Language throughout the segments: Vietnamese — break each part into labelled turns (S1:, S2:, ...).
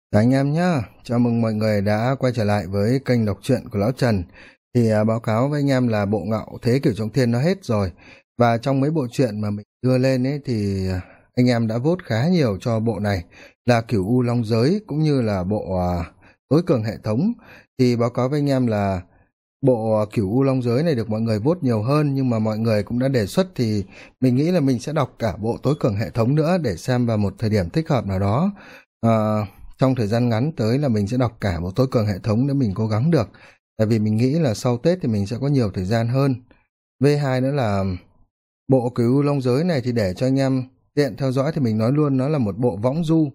S1: Anh em nhá, chào mừng mọi người đã quay trở lại với kênh đọc truyện của Lão Trần. Báo cáo với anh em là bộ Ngạo Thế Kỷ Trong Thiên nó hết rồi. Và trong mấy bộ truyện mà mình đưa lên ấy anh em đã vote khá nhiều cho bộ này là Cửu U Long Giới cũng như là bộ Tối Cường Hệ Thống. Thì báo cáo với anh em là bộ Cửu U Long Giới này được mọi người vote nhiều hơn, nhưng mà mọi người cũng đã đề xuất thì mình nghĩ là mình sẽ đọc cả bộ Tối Cường Hệ Thống nữa để xem vào một thời điểm thích hợp nào đó. Ờ, Trong thời gian ngắn tới là mình sẽ đọc cả bộ Tối Cường Hệ Thống nếu mình cố gắng được, tại vì mình nghĩ là sau Tết thì mình sẽ có nhiều thời gian hơn. V2 nữa là bộ Cửu U Long Giới này thì để cho anh em tiện theo dõi thì mình nói luôn, nó là một bộ võng du.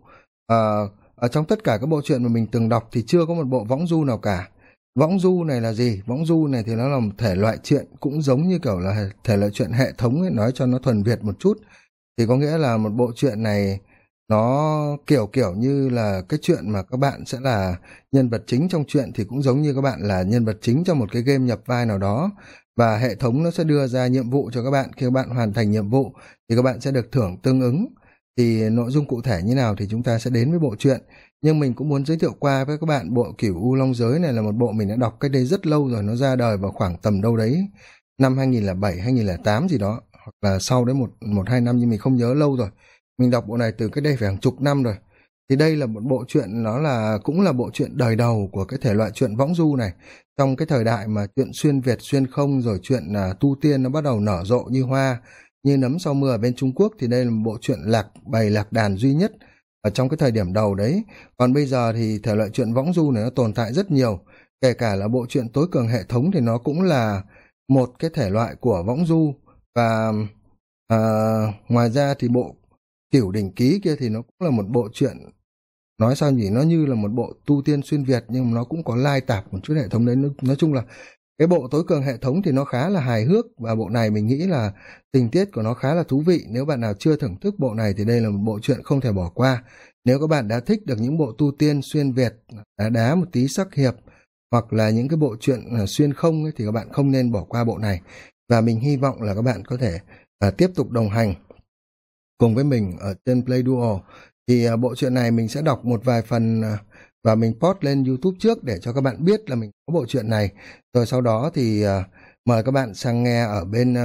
S1: Ở trong tất cả các bộ truyện mà mình từng đọc thì chưa có một bộ võng du nào cả. Võng du này là gì? Võng du này thì nó là một thể loại truyện cũng giống như kiểu là thể loại truyện hệ thống ấy, nói cho nó thuần Việt một chút. Thì có nghĩa là một bộ truyện này nó kiểu kiểu như là cái chuyện mà các bạn sẽ là nhân vật chính trong truyện, thì cũng giống như các bạn là nhân vật chính trong một cái game nhập vai nào đó, và hệ thống nó sẽ đưa ra nhiệm vụ cho các bạn. Khi các bạn hoàn thành nhiệm vụ thì các bạn sẽ được thưởng tương ứng. Thì nội dung cụ thể như nào thì chúng ta sẽ đến với bộ truyện, nhưng mình cũng muốn giới thiệu qua với các bạn bộ Cửu U Long Giới này là một bộ mình đã đọc cách đây rất lâu rồi. Nó ra đời vào khoảng tầm đâu đấy năm 2007 2008 gì đó, hoặc là sau đấy một một hai năm, nhưng mình không nhớ, lâu rồi. Mình đọc bộ này từ cách đây phải hàng chục năm rồi. Thì đây là một bộ truyện, nó là cũng là bộ truyện đời đầu của cái thể loại truyện võng du này, trong cái thời đại mà truyện xuyên Việt xuyên không rồi truyện tu tiên nó bắt đầu nở rộ như hoa như nấm sau mưa ở bên Trung Quốc. Thì đây là một bộ truyện lạc đàn duy nhất ở trong cái thời điểm đầu đấy. Còn bây giờ thì thể loại truyện võng du này nó tồn tại rất nhiều, kể cả là bộ truyện Tối Cường Hệ Thống thì nó cũng là một cái thể loại của võng du. Và à, ngoài ra thì bộ Cửu Đỉnh Ký kia thì nó cũng là một bộ truyện, nói sao nhỉ, nó như là một bộ tu tiên xuyên Việt nhưng mà nó cũng có lai tạp một chút hệ thống đấy. Nói chung là cái bộ Tối Cường Hệ Thống thì nó khá là hài hước, và bộ này mình nghĩ là tình tiết của nó khá là thú vị. Nếu bạn nào chưa thưởng thức bộ này thì đây là một bộ truyện không thể bỏ qua. Nếu các bạn đã thích được những bộ tu tiên xuyên Việt, đá một tí sắc hiệp, hoặc là những cái bộ truyện xuyên không ấy, thì các bạn không nên bỏ qua bộ này. Và mình hy vọng là các bạn có thể tiếp tục đồng hành cùng với mình ở trên Play Duo. Thì bộ truyện này mình sẽ đọc một vài phần và mình post lên YouTube trước để cho các bạn biết là mình có bộ truyện này. Rồi sau đó thì mời các bạn sang nghe ở bên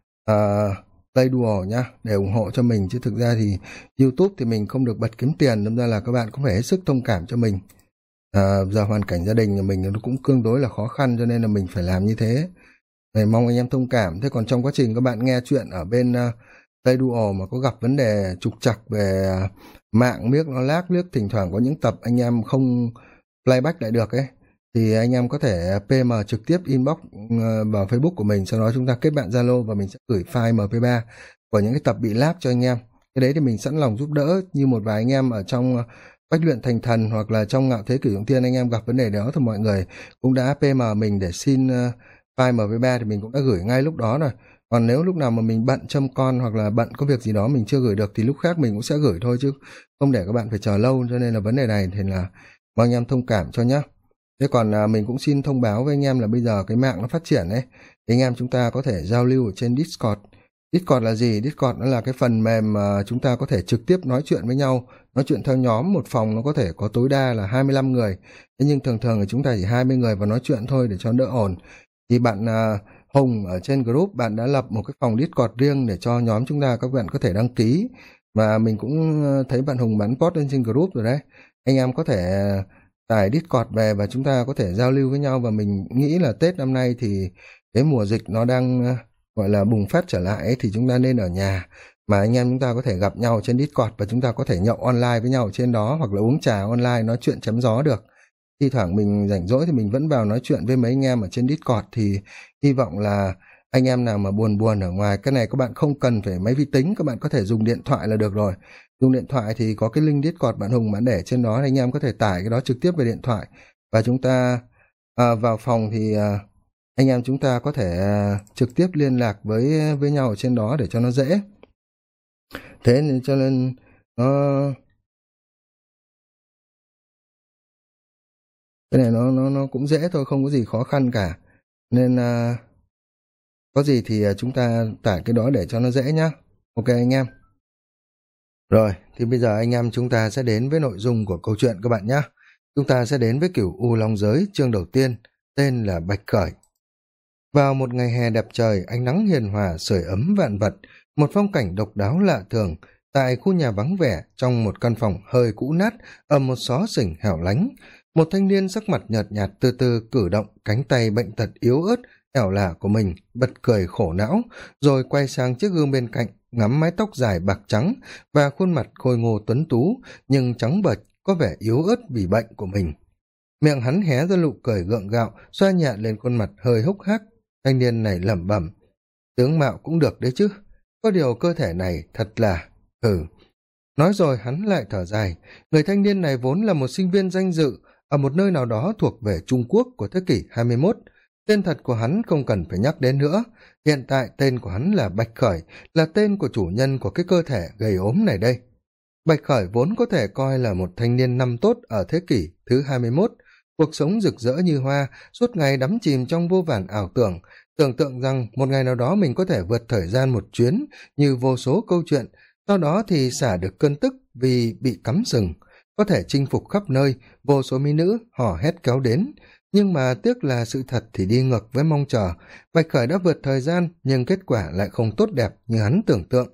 S1: Play Duo nhá, để ủng hộ cho mình. Chứ thực ra thì YouTube thì mình không được bật kiếm tiền, đâm ra là các bạn cũng phải hết sức thông cảm cho mình. Giờ hoàn cảnh gia đình nhà mình nó cũng tương đối là khó khăn, cho nên là mình phải làm như thế. Để mong anh em thông cảm. Thế còn trong quá trình các bạn nghe chuyện ở bên Play Duo mà có gặp vấn đề trục trặc về mạng, miếc nó lag, miếc thỉnh thoảng có những tập anh em không playback lại được ấy, thì anh em có thể PM trực tiếp inbox vào Facebook của mình, sau đó chúng ta kết bạn Zalo và mình sẽ gửi file MP3 của những cái tập bị lag cho anh em. Cái đấy thì mình sẵn lòng giúp đỡ. Như một vài anh em ở trong Bách Luyện Thành Thần hoặc là trong Ngạo Thế Kỷ Dụng Thiên, anh em gặp vấn đề đó thì mọi người cũng đã PM mình để xin file MP3 thì mình cũng đã gửi ngay lúc đó rồi. Còn nếu lúc nào mà mình bận chăm con hoặc là bận có việc gì đó mình chưa gửi được thì lúc khác mình cũng sẽ gửi thôi, chứ không để các bạn phải chờ lâu. Cho nên là vấn đề này thì là mong anh em thông cảm cho nhé. Thế còn mình cũng xin thông báo với anh em là bây giờ cái mạng nó phát triển ấy, thì anh em chúng ta có thể giao lưu ở trên Discord. Discord là gì? Discord nó là cái phần mềm mà chúng ta có thể trực tiếp nói chuyện với nhau, nói chuyện theo nhóm. Một phòng nó có thể có tối đa là 25 người, thế nhưng thường thường thì chúng ta chỉ 20 người và nói chuyện thôi để cho đỡ ồn. Thì bạn Hùng ở trên group, bạn đã lập một cái phòng Discord riêng để cho nhóm chúng ta, các bạn có thể đăng ký. Và mình cũng thấy bạn Hùng bắn post lên trên group rồi đấy. Anh em có thể tải Discord về và chúng ta có thể giao lưu với nhau. Và mình nghĩ là Tết năm nay thì cái mùa dịch nó đang gọi là bùng phát trở lại ấy, thì chúng ta nên ở nhà mà anh em chúng ta có thể gặp nhau trên Discord, và chúng ta có thể nhậu online với nhau trên đó, hoặc là uống trà online nói chuyện chém gió được. Thi thoảng mình rảnh rỗi thì mình vẫn vào nói chuyện với mấy anh em ở trên Discord. Thì hy vọng là anh em nào mà buồn buồn ở ngoài, cái này các bạn không cần phải máy vi tính, các bạn có thể dùng điện thoại là được rồi. Dùng điện thoại thì có cái link Discord bạn Hùng bạn để trên đó, anh em có thể tải cái đó trực tiếp về điện thoại. Và chúng ta vào phòng thì anh em chúng ta có thể trực tiếp liên lạc với nhau ở trên đó để cho nó dễ. Thế nên cho nên cái này nó cũng dễ thôi, không có gì khó khăn cả. Nên có gì thì chúng ta tải cái đó để cho nó dễ nhá. Ok anh em. Rồi, thì bây giờ anh em chúng ta sẽ đến với nội dung của câu chuyện các bạn nhé. Chúng ta sẽ đến với cửu U Long Giới chương đầu tiên, tên là Bạch Khởi. Vào một ngày hè đẹp trời, ánh nắng hiền hòa sưởi ấm vạn vật, một phong cảnh độc đáo lạ thường, tại khu nhà vắng vẻ, trong một căn phòng hơi cũ nát, ở một xó xỉnh hẻo lánh, một thanh niên sắc mặt nhợt nhạt từ từ cử động cánh tay bệnh tật yếu ớt, ẻo lả của mình, bật cười khổ não, rồi quay sang chiếc gương bên cạnh, ngắm mái tóc dài bạc trắng và khuôn mặt khôi ngô tuấn tú, nhưng trắng bệch, có vẻ yếu ớt vì bệnh của mình. Miệng hắn hé ra nụ cười gượng gạo, xoa nhẹ lên khuôn mặt hơi hốc hác. Thanh niên này lẩm bẩm, tướng mạo cũng được đấy chứ, có điều cơ thể này thật là... Nói rồi hắn lại thở dài. Người thanh niên này vốn là một sinh viên danh dự ở một nơi nào đó thuộc về Trung Quốc của thế kỷ 21. Tên thật của hắn không cần phải nhắc đến nữa. Hiện tại tên của hắn là Bạch Khởi, là tên của chủ nhân của cái cơ thể gầy ốm này đây. Bạch Khởi vốn có thể coi là một thanh niên năm tốt ở thế kỷ thứ 21, cuộc sống rực rỡ như hoa, suốt ngày đắm chìm trong vô vàn ảo tưởng, tưởng tượng rằng một ngày nào đó mình có thể vượt thời gian một chuyến như vô số câu chuyện, sau đó thì xả được cơn tức vì bị cắm sừng, có thể chinh phục khắp nơi, vô số mỹ nữ hò hét kéo đến. Nhưng mà tiếc là sự thật thì đi ngược với mong chờ, Bạch Khởi đã vượt thời gian nhưng kết quả lại không tốt đẹp như hắn tưởng tượng.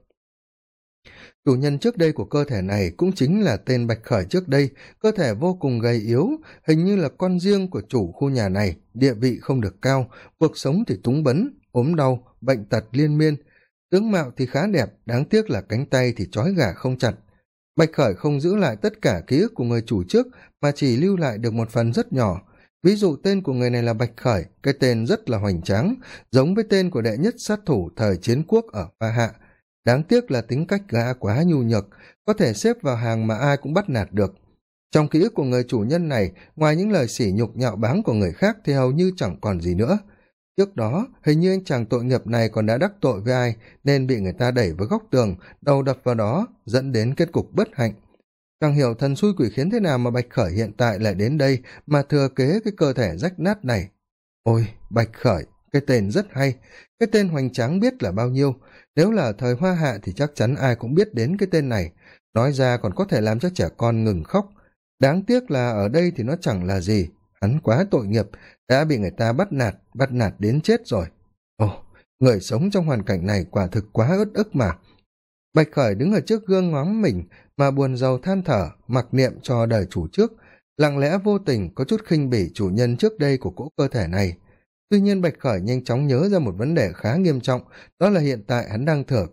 S1: Chủ nhân trước đây của cơ thể này cũng chính là tên Bạch Khởi trước đây, cơ thể vô cùng gầy yếu, hình như là con riêng của chủ khu nhà này, địa vị không được cao, cuộc sống thì túng bấn, ốm đau, bệnh tật liên miên. Tướng mạo thì khá đẹp, đáng tiếc là cánh tay thì trói gà không chặt. Bạch Khởi không giữ lại tất cả ký ức của người chủ trước, mà chỉ lưu lại được một phần rất nhỏ. Ví dụ tên của người này là Bạch Khởi, cái tên rất là hoành tráng, giống với tên của đệ nhất sát thủ thời chiến quốc ở Hoa Hạ. Đáng tiếc là tính cách gã quá nhu nhược, có thể xếp vào hàng mà ai cũng bắt nạt được. Trong ký ức của người chủ nhân này, ngoài những lời sỉ nhục nhạo báng của người khác thì hầu như chẳng còn gì nữa. Trước đó, hình như anh chàng tội nghiệp này còn đã đắc tội với ai, nên bị người ta đẩy vào góc tường, đầu đập vào đó, dẫn đến kết cục bất hạnh. Chẳng hiểu thần xui quỷ khiến thế nào mà Bạch Khởi hiện tại lại đến đây mà thừa kế cái cơ thể rách nát này. Ôi, Bạch Khởi, cái tên rất hay, cái tên hoành tráng biết là bao nhiêu. Nếu là thời Hoa Hạ thì chắc chắn ai cũng biết đến cái tên này, nói ra còn có thể làm cho trẻ con ngừng khóc. Đáng tiếc là ở đây thì nó chẳng là gì, hắn quá tội nghiệp, đã bị người ta bắt nạt đến chết rồi. Ồ, người sống trong hoàn cảnh này quả thực quá uất ức mà. Bạch Khởi đứng ở trước gương ngắm mình mà buồn rầu than thở, mặc niệm cho đời chủ trước, lặng lẽ vô tình có chút khinh bỉ chủ nhân trước đây của cỗ cơ thể này. Tuy nhiên Bạch Khởi nhanh chóng nhớ ra một vấn đề khá nghiêm trọng, đó là hiện tại hắn đang thừa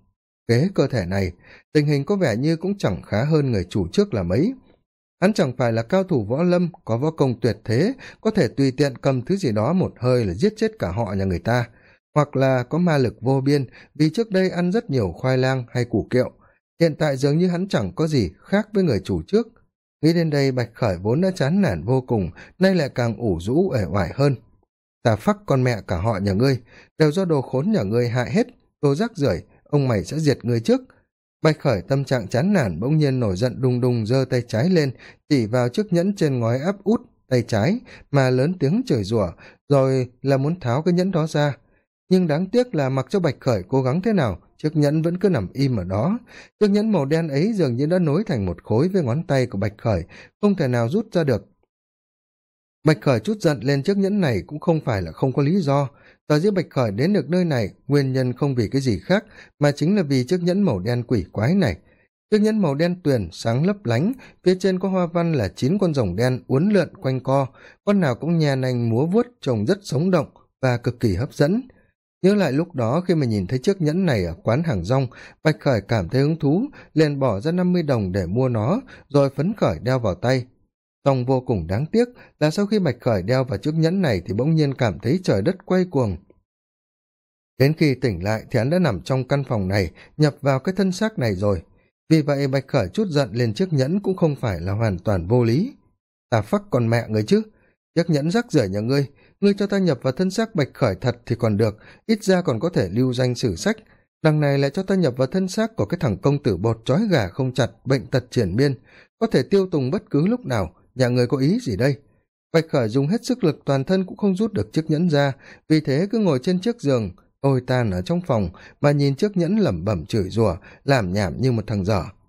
S1: kế cơ thể này, tình hình có vẻ như cũng chẳng khá hơn người chủ trước là mấy. Hắn chẳng phải là cao thủ võ lâm, có võ công tuyệt thế, có thể tùy tiện cầm thứ gì đó một hơi là giết chết cả họ nhà người ta, hoặc là có ma lực vô biên vì trước đây ăn rất nhiều khoai lang hay củ kiệu. Hiện tại dường như hắn chẳng có gì khác với người chủ trước. Nghĩ đến đây Bạch Khởi vốn đã chán nản vô cùng, nay lại càng ủ rũ uể oải hơn. Ta phắc con mẹ cả họ nhà ngươi, đều do đồ khốn nhà ngươi hại hết, đồ rác rưởi, ông mày sẽ diệt ngươi trước. Bạch Khởi tâm trạng chán nản bỗng nhiên nổi giận đùng đùng giơ tay trái lên, chỉ vào chiếc nhẫn trên ngói áp út tay trái mà lớn tiếng chửi rủa, rồi là muốn tháo cái nhẫn đó ra. Nhưng đáng tiếc là mặc cho Bạch Khởi cố gắng thế nào, chiếc nhẫn vẫn cứ nằm im ở đó. Chiếc nhẫn màu đen ấy dường như đã nối thành một khối với ngón tay của Bạch Khởi, không thể nào rút ra được. Bạch Khởi chút giận lên chiếc nhẫn này cũng không phải là không có lý do. Tờ giết Bạch Khởi đến được nơi này, nguyên nhân không vì cái gì khác, mà chính là vì chiếc nhẫn màu đen quỷ quái này. Chiếc nhẫn màu đen tuyền, sáng lấp lánh, phía trên có hoa văn là 9 con rồng đen uốn lượn quanh co, con nào cũng nhè nành múa vuốt, trông rất sống động và cực kỳ hấp dẫn. Nhớ lại lúc đó khi mà nhìn thấy chiếc nhẫn này ở quán hàng rong, Bạch Khởi cảm thấy hứng thú, liền bỏ ra 50 đồng để mua nó, rồi phấn khởi đeo vào tay. Song vô cùng đáng tiếc là sau khi Bạch Khởi đeo vào chiếc nhẫn này thì bỗng nhiên cảm thấy trời đất quay cuồng. Đến khi tỉnh lại thì hắn đã nằm trong căn phòng này, nhập vào cái thân xác này rồi. Vì vậy Bạch Khởi chút giận lên chiếc nhẫn cũng không phải là hoàn toàn vô lý. Ta phắc con mẹ người chứ, chiếc nhẫn rác rưởi nhà ngươi cho ta nhập vào thân xác Bạch Khởi thật thì còn được, ít ra còn có thể lưu danh sử sách. Đằng này lại cho ta nhập vào thân xác của cái thằng công tử bột trói gà không chặt, bệnh tật triển miên, có thể tiêu tùng bất cứ lúc nào, nhà người có ý gì đây? Bạch Khởi dùng hết sức lực toàn thân cũng không rút được chiếc nhẫn ra, vì thế cứ ngồi trên chiếc giường, ôi tàn ở trong phòng, mà nhìn chiếc nhẫn lẩm bẩm chửi rủa, làm nhảm như một thằng dở.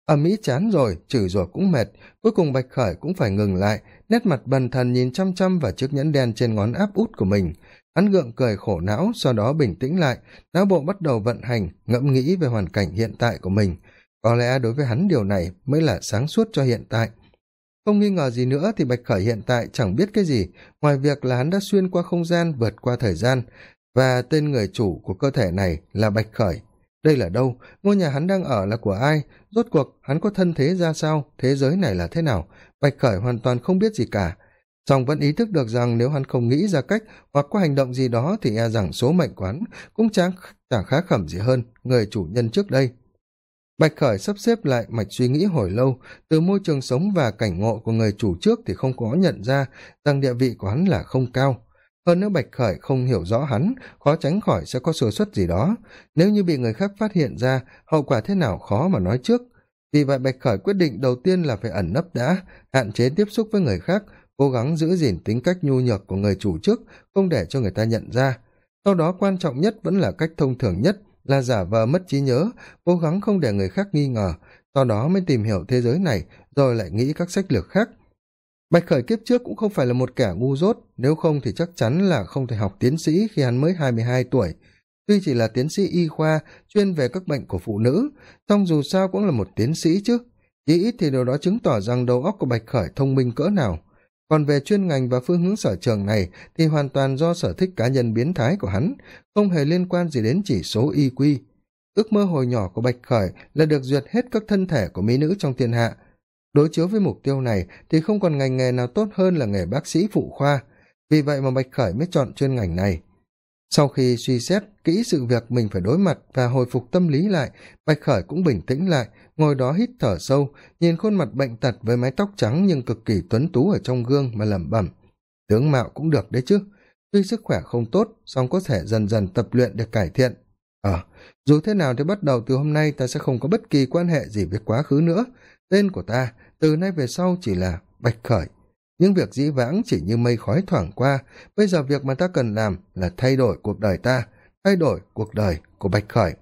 S1: Ầm ĩ chán rồi, chửi rủa cũng mệt, cuối cùng Bạch Khởi cũng phải ngừng lại, nét mặt bần thần nhìn chăm chăm vào chiếc nhẫn đen trên ngón áp út của mình. Hắn gượng cười khổ não, sau đó bình tĩnh lại, não bộ bắt đầu vận hành, ngẫm nghĩ về hoàn cảnh hiện tại của mình. Có lẽ đối với hắn điều này mới là sáng suốt cho hiện tại. Không nghi ngờ gì nữa thì Bạch Khởi hiện tại chẳng biết cái gì, ngoài việc là hắn đã xuyên qua không gian, vượt qua thời gian, và tên người chủ của cơ thể này là Bạch Khởi. Đây là đâu? Ngôi nhà hắn đang ở là của ai? Rốt cuộc hắn có thân thế ra sao? Thế giới này là thế nào? Bạch Khởi hoàn toàn không biết gì cả. Song vẫn ý thức được rằng nếu hắn không nghĩ ra cách hoặc có hành động gì đó thì e rằng số mệnh của hắn cũng chẳng khá khẩm gì hơn người chủ nhân trước đây. Bạch Khởi sắp xếp lại mạch suy nghĩ hồi lâu, từ môi trường sống và cảnh ngộ của người chủ trước thì không có nhận ra rằng địa vị của hắn là không cao. Hơn nữa Bạch Khởi không hiểu rõ hắn, khó tránh khỏi sẽ có sơ suất gì đó. Nếu như bị người khác phát hiện ra, hậu quả thế nào khó mà nói trước. Vì vậy Bạch Khởi quyết định đầu tiên là phải ẩn nấp đã, hạn chế tiếp xúc với người khác, cố gắng giữ gìn tính cách nhu nhược của người chủ trước, không để cho người ta nhận ra. Sau đó quan trọng nhất vẫn là cách thông thường nhất, là giả vờ mất trí nhớ, cố gắng không để người khác nghi ngờ, sau đó mới tìm hiểu thế giới này, rồi lại nghĩ các sách lược khác. Bạch Khởi kiếp trước cũng không phải là một kẻ ngu dốt, nếu không thì chắc chắn là không thể học tiến sĩ khi hắn mới 22 tuổi. Tuy chỉ là tiến sĩ y khoa, chuyên về các bệnh của phụ nữ, song dù sao cũng là một tiến sĩ chứ. Chỉ ít thì điều đó chứng tỏ rằng đầu óc của Bạch Khởi thông minh cỡ nào. Còn về chuyên ngành và phương hướng sở trường này thì hoàn toàn do sở thích cá nhân biến thái của hắn, không hề liên quan gì đến chỉ số IQ. Ước mơ hồi nhỏ của Bạch Khởi là được duyệt hết các thân thể của mỹ nữ trong thiên hạ. Đối chiếu với mục tiêu này thì không còn ngành nghề nào tốt hơn là nghề bác sĩ phụ khoa, vì vậy mà Bạch Khởi mới chọn chuyên ngành này. Sau khi suy xét kỹ sự việc mình phải đối mặt và hồi phục tâm lý lại, Bạch Khởi cũng bình tĩnh lại, ngồi đó hít thở sâu, nhìn khuôn mặt bệnh tật với mái tóc trắng nhưng cực kỳ tuấn tú ở trong gương mà lẩm bẩm. Tướng mạo cũng được đấy chứ, tuy sức khỏe không tốt, song có thể dần dần tập luyện để cải thiện. Dù thế nào thì bắt đầu từ hôm nay ta sẽ không có bất kỳ quan hệ gì với quá khứ nữa. Tên của ta từ nay về sau chỉ là Bạch Khởi. Những việc dĩ vãng chỉ như mây khói thoảng qua, bây giờ việc mà ta cần làm là thay đổi cuộc đời ta, thay đổi cuộc đời của Bạch Khởi.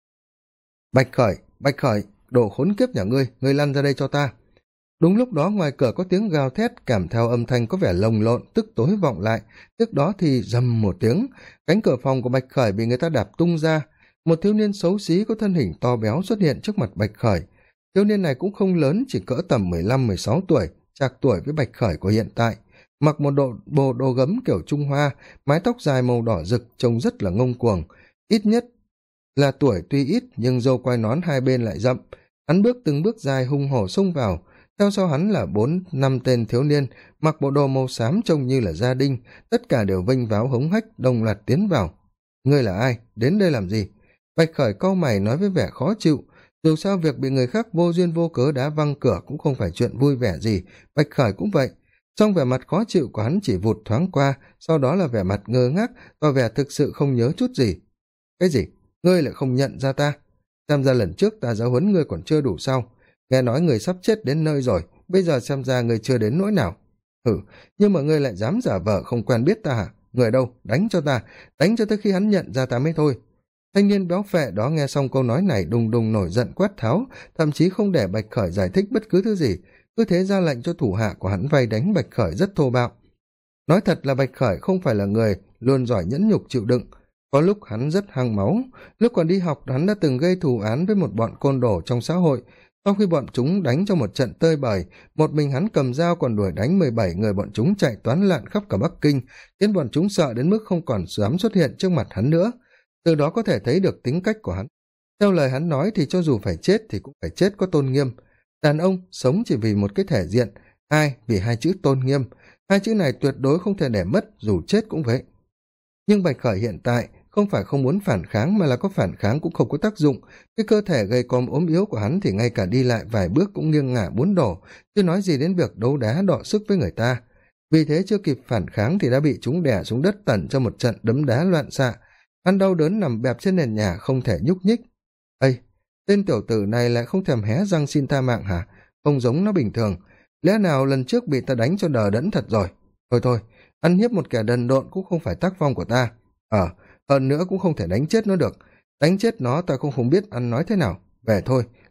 S1: Bạch Khởi, đồ khốn kiếp nhà ngươi lăn ra đây cho ta. Đúng lúc đó ngoài cửa có tiếng gào thét kèm theo âm thanh có vẻ lồng lộn, tức tối vọng lại, tức đó thì rầm một tiếng, cánh cửa phòng của Bạch Khởi bị người ta đạp tung ra. Một thiếu niên xấu xí có thân hình to béo xuất hiện trước mặt Bạch Khởi. Thiếu niên này cũng không lớn, chỉ cỡ tầm 15-16 tuổi, trạc tuổi với Bạch Khởi của hiện tại, mặc một bộ đồ gấm kiểu Trung Hoa, mái tóc dài màu đỏ rực trông rất là ngông cuồng, ít nhất là tuổi tuy ít nhưng râu quai nón hai bên lại rậm. Hắn bước từng bước dài hung hổ xông vào, theo sau hắn là 4-5 tên thiếu niên mặc bộ đồ màu xám trông như là gia đình, tất cả đều vênh váo hống hách đồng loạt tiến vào. Ngươi là ai, đến đây làm gì? Bạch Khởi cau mày nói với vẻ khó chịu. Dù sao việc bị người khác vô duyên vô cớ đá văng cửa cũng không phải chuyện vui vẻ gì, Bạch Khởi cũng vậy. Song vẻ mặt khó chịu của hắn chỉ vụt thoáng qua, sau đó là vẻ mặt ngơ ngác, và vẻ thực sự không nhớ chút gì. Cái gì? Ngươi lại không nhận ra ta? Xem ra lần trước ta giáo huấn ngươi còn chưa đủ sao? Nghe nói người sắp chết đến nơi rồi, bây giờ xem ra ngươi chưa đến nỗi nào. Nhưng mà ngươi lại dám giả vờ không quen biết ta hả? Người đâu? Đánh cho ta, đánh cho tới khi hắn nhận ra ta mới thôi. Thanh niên béo phệ đó nghe xong câu nói này đùng đùng nổi giận quát tháo, thậm chí không để Bạch Khởi giải thích bất cứ thứ gì, cứ thế ra lệnh cho thủ hạ của hắn vây đánh Bạch Khởi rất thô bạo. Nói thật là Bạch Khởi không phải là người luôn giỏi nhẫn nhục chịu đựng, có lúc hắn rất hăng máu. Lúc còn đi học hắn đã từng gây thù án với một bọn côn đồ trong xã hội, sau khi bọn chúng đánh cho một trận tơi bời, một mình hắn cầm dao còn đuổi đánh 17 người bọn chúng chạy toán loạn khắp cả Bắc Kinh, khiến bọn chúng sợ đến mức không còn dám xuất hiện trước mặt hắn nữa. Từ đó có thể thấy được tính cách của hắn. Theo lời hắn nói thì cho dù phải chết thì cũng phải chết có tôn nghiêm. Đàn ông sống chỉ vì một cái thể diện, ai vì hai chữ tôn nghiêm. Hai chữ này tuyệt đối không thể để mất, dù chết cũng vậy. Nhưng Bạch Khởi hiện tại không phải không muốn phản kháng, mà là có phản kháng cũng không có tác dụng. Cái cơ thể gầy còm ốm yếu của hắn thì ngay cả đi lại vài bước cũng nghiêng ngả bốn đổ, chứ nói gì đến việc đấu đá đọ sức với người ta. Vì thế chưa kịp phản kháng thì đã bị chúng đè xuống đất tẩn cho một trận đấm đá loạn xạ. Hắn đau đớn nằm bẹp trên nền nhà không thể nhúc nhích. Ây, tên tiểu tử này lại không thèm hé răng xin tha mạng hả? Không giống nó bình thường. Lẽ nào lần trước bị ta đánh cho đờ đẫn thật rồi? Thôi, ăn hiếp một kẻ đần độn cũng không phải tác phong của ta. Hơn nữa cũng không thể đánh chết nó được. Đánh chết nó ta cũng không biết ăn nói thế nào. Về thôi,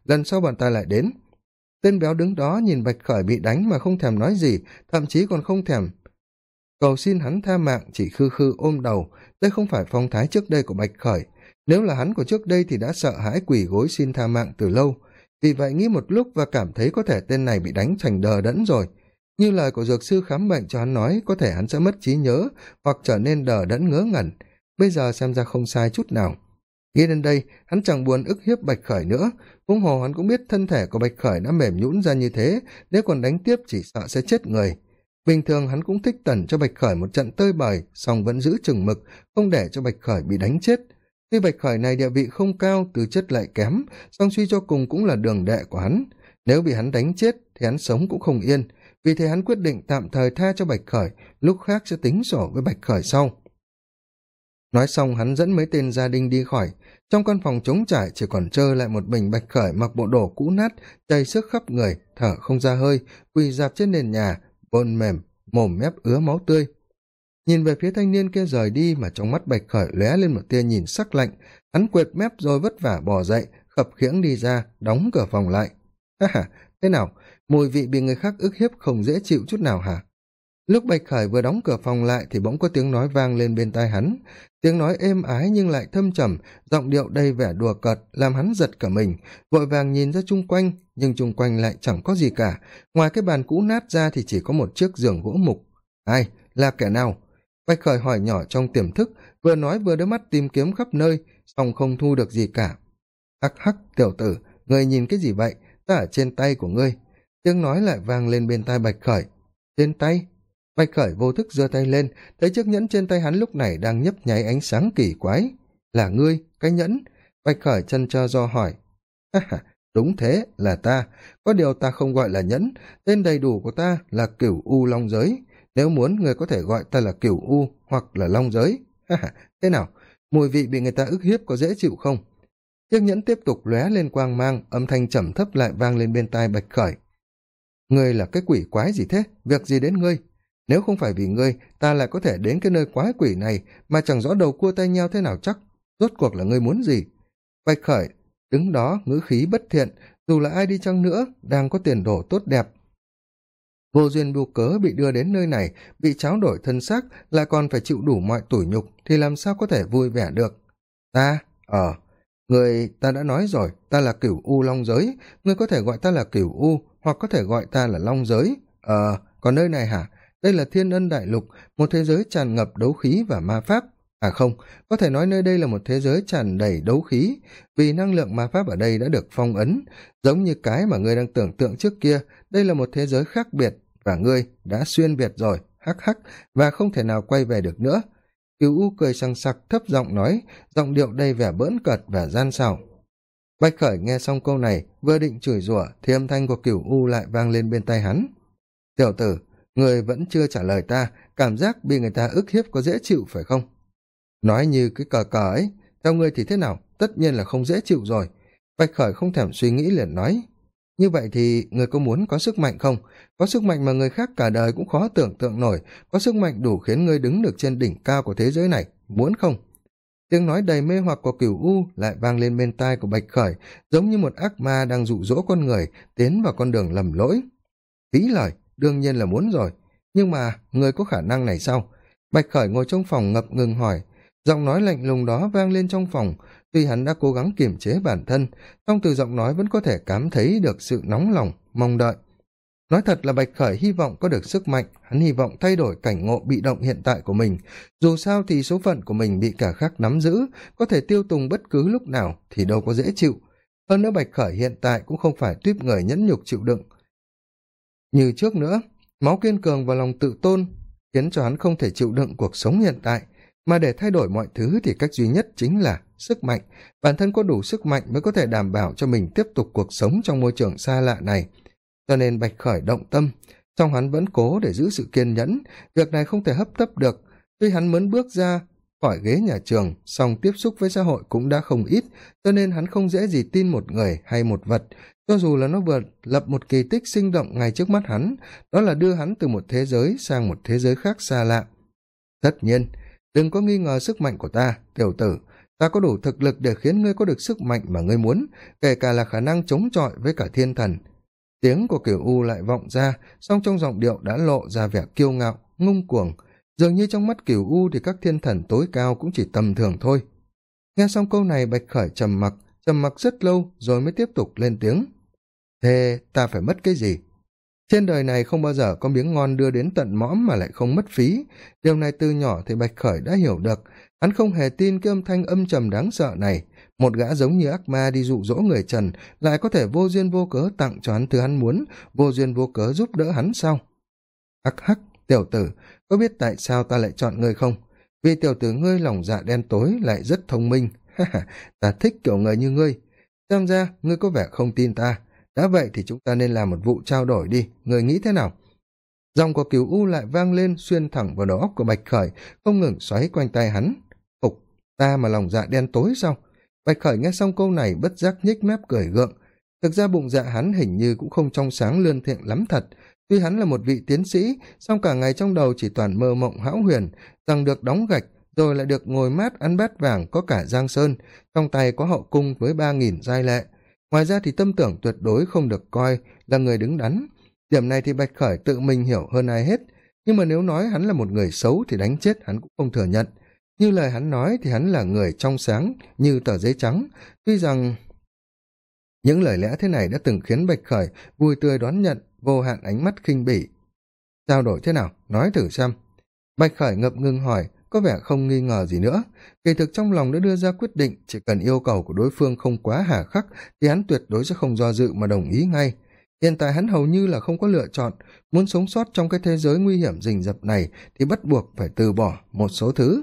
S1: lần sau bọn ta lại đến. Tên béo đứng đó nhìn Bạch Khởi bị đánh mà không thèm nói gì, thậm chí còn không thèm cầu xin hắn tha mạng, chỉ khư khư ôm đầu. Đây không phải phong thái trước đây của Bạch Khởi, nếu là hắn của trước đây thì đã sợ hãi quỳ gối xin tha mạng từ lâu. Vì vậy nghĩ một lúc và cảm thấy có thể tên này bị đánh thành đờ đẫn rồi. Như lời của dược sư khám bệnh cho hắn nói, có thể hắn sẽ mất trí nhớ hoặc trở nên đờ đẫn ngớ ngẩn. Bây giờ xem ra không sai chút nào. Nghĩ đến đây, hắn chẳng buồn ức hiếp Bạch Khởi nữa. Huống hồ hắn cũng biết thân thể của Bạch Khởi đã mềm nhũn ra như thế, nếu còn đánh tiếp chỉ sợ sẽ chết người. Bình thường hắn cũng thích tẩn cho Bạch Khởi một trận tơi bời, song vẫn giữ chừng mực, không để cho Bạch Khởi bị đánh chết. Tuy Bạch Khởi này địa vị không cao, tư chất lại kém, song suy cho cùng cũng là đường đệ của hắn. Nếu bị hắn đánh chết thì hắn sống cũng không yên, vì thế hắn quyết định tạm thời tha cho Bạch Khởi, lúc khác sẽ tính sổ với Bạch Khởi sau. Nói xong hắn dẫn mấy tên gia đình đi khỏi. Trong căn phòng trống trải chỉ còn trơ lại một mình Bạch Khởi mặc bộ đồ cũ nát, chảy xước khắp người, thở không ra hơi, quỳ rạp trên nền nhà, bồn mềm, mồm mép ứa máu tươi. Nhìn về phía thanh niên kia rời đi mà trong mắt Bạch Khởi lóe lên một tia nhìn sắc lạnh. Hắn quệt mép rồi vất vả bò dậy, khập khiễng đi ra, đóng cửa phòng lại. Ha, thế nào, mùi vị bị người khác ức hiếp không dễ chịu chút nào hả? Lúc Bạch Khởi vừa đóng cửa phòng lại thì bỗng có tiếng nói vang lên bên tai hắn. Tiếng nói êm ái nhưng lại thâm trầm, giọng điệu đầy vẻ đùa cợt, làm hắn giật cả mình, vội vàng nhìn ra chung quanh, nhưng chung quanh lại chẳng có gì cả. Ngoài cái bàn cũ nát ra thì chỉ có một chiếc giường gỗ mục. Ai? Là kẻ nào? Bạch Khởi hỏi nhỏ trong tiềm thức, vừa nói vừa đưa mắt tìm kiếm khắp nơi, song không thu được gì cả. Hắc hắc, tiểu tử, ngươi nhìn cái gì vậy? Ta ở trên tay của ngươi. Tiếng nói lại vang lên bên tai Bạch Khởi. Trên tay? Bạch Khởi vô thức giơ tay lên, thấy chiếc nhẫn trên tay hắn lúc này đang nhấp nháy ánh sáng kỳ quái. Là ngươi, cái nhẫn? Bạch Khởi chần chờ do hỏi. Ha ha, đúng thế, là ta. Có điều ta không gọi là nhẫn, tên đầy đủ của ta là Cửu U Long Giới. Nếu muốn, người có thể gọi ta là Cửu U hoặc là Long Giới. Ha ha, thế nào? Mùi vị bị người ta ức hiếp có dễ chịu không? Chiếc nhẫn tiếp tục lóe lên quang mang, âm thanh trầm thấp lại vang lên bên tai Bạch Khởi. Ngươi là cái quỷ quái gì thế? Việc gì đến ngươi? Nếu không phải vì ngươi, ta lại có thể đến cái nơi quái quỷ này mà chẳng rõ đầu cua tay nheo thế nào chắc. Rốt cuộc là ngươi muốn gì? Bạch Khởi đứng đó ngữ khí bất thiện, dù là ai đi chăng nữa, đang có tiền đồ tốt đẹp. Vô duyên vô cớ bị đưa đến nơi này, bị tráo đổi thân xác, lại còn phải chịu đủ mọi tủi nhục, thì làm sao có thể vui vẻ được? Ta? Ta đã nói rồi, ta là Cửu U Long Giới, ngươi có thể gọi ta là Cửu U, hoặc có thể gọi ta là Long Giới. Còn nơi này hả? Đây là Thiên Ân Đại Lục, một thế giới tràn ngập đấu khí và ma pháp. À không, có thể nói nơi đây là một thế giới tràn đầy đấu khí, vì năng lượng ma pháp ở đây đã được phong ấn, giống như cái mà ngươi đang tưởng tượng trước kia, đây là một thế giới khác biệt, và ngươi đã xuyên việt rồi, hắc hắc, và không thể nào quay về được nữa. Cửu U cười sằng sặc thấp giọng nói, giọng điệu đầy vẻ bỡn cợt và gian xảo. Bạch Khởi nghe xong câu này, vừa định chửi rủa thì âm thanh của Cửu U lại vang lên bên tai hắn. Tiểu tử, người vẫn chưa trả lời ta, cảm giác bị người ta ức hiếp có dễ chịu phải không? Nói như cái cờ cờ ấy, theo ngươi thì thế nào? Tất nhiên là không dễ chịu rồi. Bạch Khởi không thèm suy nghĩ liền nói. Như vậy thì người có muốn có sức mạnh không? Có sức mạnh mà người khác cả đời cũng khó tưởng tượng nổi, có sức mạnh đủ khiến ngươi đứng được trên đỉnh cao của thế giới này, muốn không? Tiếng nói đầy mê hoặc của Cửu U lại vang lên bên tai của Bạch Khởi, giống như một ác ma đang dụ dỗ con người tiến vào con đường lầm lỗi. Phí lời, đương nhiên là muốn rồi, nhưng mà người có khả năng này sao? Bạch Khởi ngồi trong phòng ngập ngừng hỏi. Giọng nói lạnh lùng đó vang lên trong phòng, tuy hắn đã cố gắng kiềm chế bản thân, song từ giọng nói vẫn có thể cảm thấy được sự nóng lòng, mong đợi. Nói thật là Bạch Khởi hy vọng có được sức mạnh, hắn hy vọng thay đổi cảnh ngộ bị động hiện tại của mình. Dù sao thì số phận của mình bị cả khác nắm giữ, có thể tiêu tùng bất cứ lúc nào thì đâu có dễ chịu. Hơn nữa Bạch Khởi hiện tại cũng không phải tuýp người nhẫn nhục chịu đựng như trước nữa, máu kiên cường và lòng tự tôn khiến cho hắn không thể chịu đựng cuộc sống hiện tại, mà để thay đổi mọi thứ thì cách duy nhất chính là sức mạnh. Bản thân có đủ sức mạnh mới có thể đảm bảo cho mình tiếp tục cuộc sống trong môi trường xa lạ này. Cho nên Bạch Khởi động tâm, song hắn vẫn cố để giữ sự kiên nhẫn, việc này không thể hấp tấp được. Tuy hắn muốn bước ra khỏi ghế nhà trường, song tiếp xúc với xã hội cũng đã không ít, cho nên hắn không dễ gì tin một người hay một vật, cho dù là nó vừa lập một kỳ tích sinh động ngay trước mắt hắn, đó là đưa hắn từ một thế giới sang một thế giới khác xa lạ. Tất nhiên, đừng có nghi ngờ sức mạnh của ta, tiểu tử, ta có đủ thực lực để khiến ngươi có được sức mạnh mà ngươi muốn, kể cả là khả năng chống chọi với cả thiên thần. Tiếng của Cửu U lại vọng ra, song trong giọng điệu đã lộ ra vẻ kiêu ngạo, ngông cuồng, dường như trong mắt Cửu U thì các thiên thần tối cao cũng chỉ tầm thường thôi. Nghe xong câu này, Bạch Khởi trầm mặc rất lâu rồi mới tiếp tục lên tiếng. Thế ta phải mất cái gì? Trên đời này không bao giờ có miếng ngon đưa đến tận mõm mà lại không mất phí. Điều này từ nhỏ thì Bạch Khởi đã hiểu được. Hắn không hề tin cái âm thanh âm trầm đáng sợ này. Một gã giống như ác ma đi dụ dỗ người trần lại có thể vô duyên vô cớ tặng cho hắn thứ hắn muốn, vô duyên vô cớ giúp đỡ hắn sao? Hắc hắc, tiểu tử, có biết tại sao ta lại chọn ngươi không? Vì tiểu tử ngươi lòng dạ đen tối lại rất thông minh. Ta thích kiểu người như ngươi. Xem ra ngươi có vẻ không tin ta. Đã vậy thì chúng ta nên làm một vụ trao đổi đi, ngươi nghĩ thế nào? Giọng của Cửu U lại vang lên xuyên thẳng vào đầu óc của Bạch Khởi, không ngừng xoáy quanh tay hắn. Phục, ta mà lòng dạ đen tối sao? Bạch Khởi nghe xong câu này bất giác nhếch mép cười gượng. Thực ra bụng dạ hắn hình như cũng không trong sáng lươn thiện lắm thật. Tuy hắn là một vị tiến sĩ, song cả ngày trong đầu chỉ toàn mơ mộng hão huyền, rằng được đóng gạch, rồi lại được ngồi mát ăn bát vàng có cả Giang Sơn, trong tay có hậu cung với 3.000 giai lệ. Ngoài ra thì tâm tưởng tuyệt đối không được coi là người đứng đắn. Điểm này thì Bạch Khởi tự mình hiểu hơn ai hết, nhưng mà nếu nói hắn là một người xấu thì đánh chết hắn cũng không thừa nhận. Như lời hắn nói thì hắn là người trong sáng như tờ giấy trắng, tuy rằng những lời lẽ thế này đã từng khiến Bạch Khởi vui tươi đón nhận, vô hạn ánh mắt khinh bỉ. Trao đổi thế nào? Nói thử xem. Bạch Khởi ngập ngừng hỏi, có vẻ không nghi ngờ gì nữa. Kỳ thực trong lòng đã đưa ra quyết định, chỉ cần yêu cầu của đối phương không quá hà khắc thì hắn tuyệt đối sẽ không do dự mà đồng ý ngay. Hiện tại hắn hầu như là không có lựa chọn, muốn sống sót trong cái thế giới nguy hiểm rình rập này thì bắt buộc phải từ bỏ một số thứ.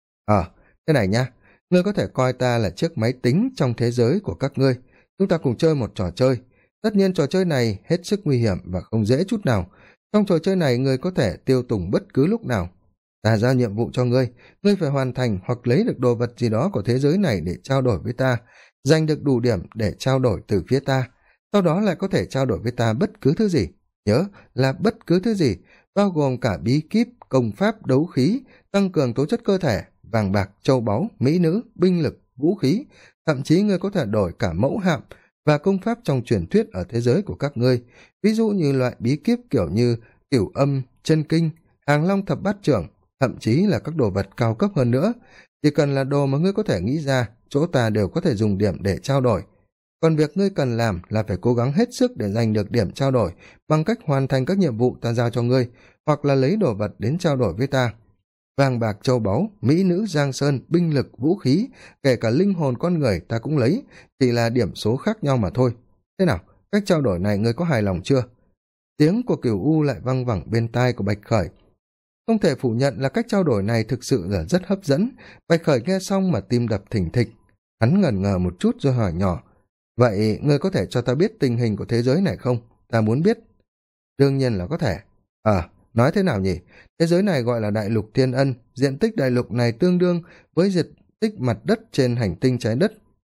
S1: Thế này nha, ngươi có thể coi ta là chiếc máy tính trong thế giới của các ngươi. Chúng ta cùng chơi một trò chơi. Tất nhiên trò chơi này hết sức nguy hiểm và không dễ chút nào. Trong trò chơi này ngươi có thể tiêu tùng bất cứ lúc nào. Ta giao nhiệm vụ cho ngươi, ngươi phải hoàn thành hoặc lấy được đồ vật gì đó của thế giới này để trao đổi với ta, giành được đủ điểm để trao đổi từ phía ta. Sau đó lại có thể trao đổi với ta bất cứ thứ gì. Nhớ là bất cứ thứ gì, bao gồm cả bí kíp, công pháp, đấu khí, tăng cường tố chất cơ thể, vàng bạc, châu báu, mỹ nữ, binh lực, vũ khí. Thậm chí ngươi có thể đổi cả mẫu hạm và công pháp trong truyền thuyết ở thế giới của các ngươi. Ví dụ như loại bí kíp kiểu như cửu âm, chân kinh, hàng long thập bát trưởng, thậm chí là các đồ vật cao cấp hơn nữa. Chỉ cần là đồ mà ngươi có thể nghĩ ra, chỗ ta đều có thể dùng điểm để trao đổi. Còn việc ngươi cần làm là phải cố gắng hết sức để giành được điểm trao đổi bằng cách hoàn thành các nhiệm vụ ta giao cho ngươi, hoặc là lấy đồ vật đến trao đổi với ta. Vàng bạc châu báu, mỹ nữ giang sơn, binh lực, vũ khí, kể cả linh hồn con người ta cũng lấy, chỉ là điểm số khác nhau mà thôi. Thế nào, cách trao đổi này ngươi có hài lòng chưa? Tiếng của Cửu U lại văng vẳng bên tai của Bạch Khởi. Không thể phủ nhận là cách trao đổi này thực sự là rất hấp dẫn. Bạch Khởi nghe xong mà tim đập thình thịch. Hắn ngần ngờ một chút rồi hỏi nhỏ, vậy ngươi có thể cho ta biết tình hình của thế giới này không? Ta muốn biết. Đương nhiên là có thể. Nói thế nào nhỉ? Thế giới này gọi là đại lục Thiên Ân, diện tích đại lục này tương đương với diện tích mặt đất trên hành tinh trái đất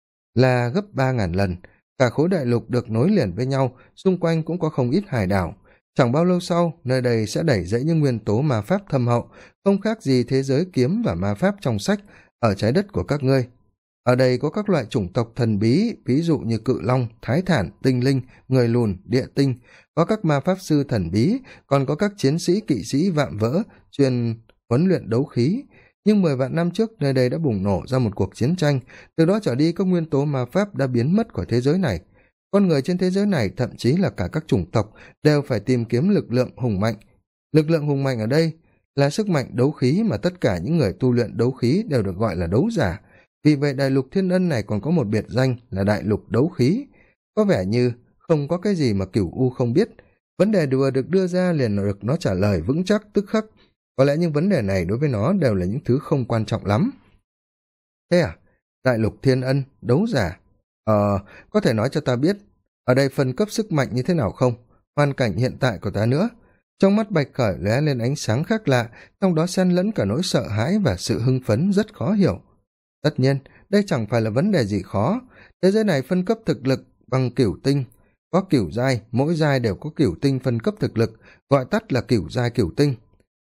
S1: là gấp 3.000 lần. Cả khối đại lục được nối liền với nhau, xung quanh cũng có không ít hải đảo. Chẳng bao lâu sau, nơi đây sẽ đẩy dẫy những nguyên tố ma pháp thâm hậu, không khác gì thế giới kiếm và ma pháp trong sách ở trái đất của các ngươi. Ở đây có các loại chủng tộc thần bí, ví dụ như cự long, thái thản, tinh linh, người lùn, địa tinh, có các ma pháp sư thần bí, còn có các chiến sĩ kỵ sĩ vạm vỡ, chuyên huấn luyện đấu khí. Nhưng 10 vạn năm trước, nơi đây đã bùng nổ ra một cuộc chiến tranh, từ đó trở đi các nguyên tố ma pháp đã biến mất khỏi thế giới này. Con người trên thế giới này, thậm chí là cả các chủng tộc, đều phải tìm kiếm lực lượng hùng mạnh. Lực lượng hùng mạnh ở đây là sức mạnh đấu khí mà tất cả những người tu luyện đấu khí đều được gọi là đấu giả. Vì vậy đại lục Thiên Ân này còn có một biệt danh là đại lục đấu khí. Có vẻ như không có cái gì mà Cửu U không biết. Vấn đề vừa được đưa ra liền được nó trả lời vững chắc tức khắc. Có lẽ những vấn đề này đối với nó đều là những thứ không quan trọng lắm. Thế à? Đại lục Thiên Ân, đấu giả. Có thể nói cho ta biết, ở đây phân cấp sức mạnh như thế nào không? Hoàn cảnh hiện tại của ta nữa. Trong mắt Bạch Khởi lóe lên ánh sáng khác lạ, trong đó xen lẫn cả nỗi sợ hãi và sự hưng phấn rất khó hiểu. Tất nhiên, đây chẳng phải là vấn đề gì khó. Thế giới này phân cấp thực lực bằng cửu tinh. Có cửu giai, mỗi giai đều có cửu tinh phân cấp thực lực, gọi tắt là cửu giai cửu tinh.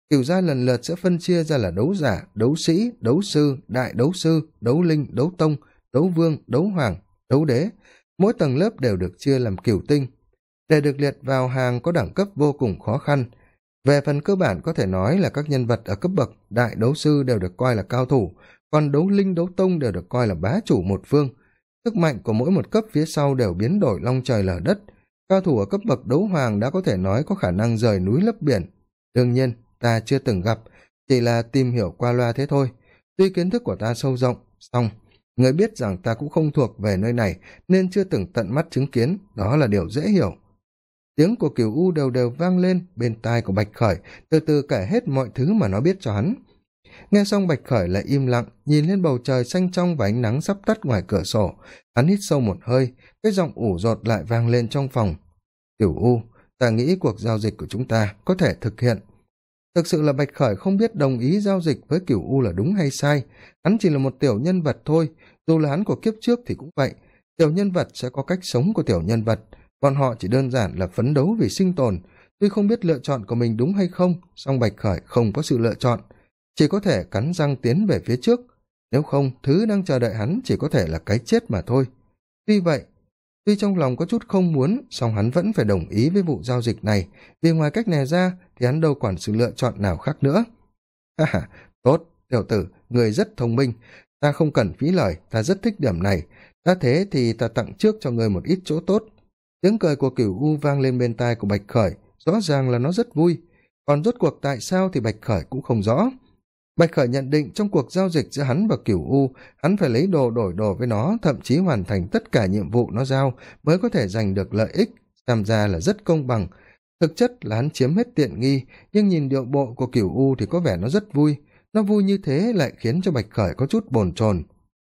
S1: cửu giai lần lượt sẽ phân chia ra là đấu giả, đấu sĩ, đấu sư, đại đấu sư, đấu linh, đấu tông, đấu vương, đấu hoàng, đấu đế. Mỗi tầng lớp đều được chia làm cửu tinh. Để được liệt vào hàng có đẳng cấp vô cùng khó khăn. Về phần cơ bản có thể nói là các nhân vật ở cấp bậc đại đấu sư đều được coi là cao thủ, còn đấu linh, đấu tông đều được coi là bá chủ một phương. Sức mạnh của mỗi một cấp phía sau đều biến đổi long trời lở đất. Cao thủ ở cấp bậc đấu hoàng đã có thể nói có khả năng rời núi lấp biển. Đương nhiên, ta chưa từng gặp, chỉ là tìm hiểu qua loa thế thôi. Tuy kiến thức của ta sâu rộng, song người biết rằng ta cũng không thuộc về nơi này nên chưa từng tận mắt chứng kiến, đó là điều dễ hiểu. Tiếng của Cửu U đều đều vang lên bên tai của Bạch Khởi, từ từ kể hết mọi thứ mà nó biết cho hắn. Nghe xong Bạch Khởi lại im lặng, nhìn lên bầu trời xanh trong và ánh nắng sắp tắt ngoài cửa sổ. Hắn hít sâu một hơi, cái giọng ủ dột lại vang lên trong phòng. Cửu U, ta nghĩ cuộc giao dịch của chúng ta có thể thực hiện. Thực sự là Bạch Khởi không biết đồng ý giao dịch với Cửu U là đúng hay sai. Hắn chỉ là một tiểu nhân vật thôi, dù là hắn của kiếp trước thì cũng vậy. Tiểu nhân vật sẽ có cách sống của tiểu nhân vật, bọn họ chỉ đơn giản là phấn đấu vì sinh tồn. Tuy không biết lựa chọn của mình đúng hay không, song Bạch Khởi không có sự lựa chọn, chỉ có thể cắn răng tiến về phía trước. Nếu không, thứ đang chờ đợi hắn chỉ có thể là cái chết mà thôi. Tuy vậy, tuy trong lòng có chút không muốn, song hắn vẫn phải đồng ý với vụ giao dịch này, vì ngoài cách này ra thì hắn đâu còn sự lựa chọn nào khác nữa. Ha ha, tốt, tiểu tử, người rất thông minh, ta không cần phí lời, ta rất thích điểm này. Đã thế thì ta tặng trước cho người một ít chỗ tốt. Tiếng cười của Cửu U vang lên bên tai của Bạch Khởi, rõ ràng là nó rất vui. Còn rốt cuộc tại sao thì Bạch Khởi cũng không rõ. Bạch Khởi nhận định trong cuộc giao dịch giữa hắn và Cửu U, hắn phải lấy đồ đổi đồ với nó, thậm chí hoàn thành tất cả nhiệm vụ nó giao mới có thể giành được lợi ích, xem ra là rất công bằng. Thực chất là hắn chiếm hết tiện nghi, nhưng nhìn điệu bộ của Cửu U thì có vẻ nó rất vui. Nó vui như thế lại khiến cho Bạch Khởi có chút bồn chồn.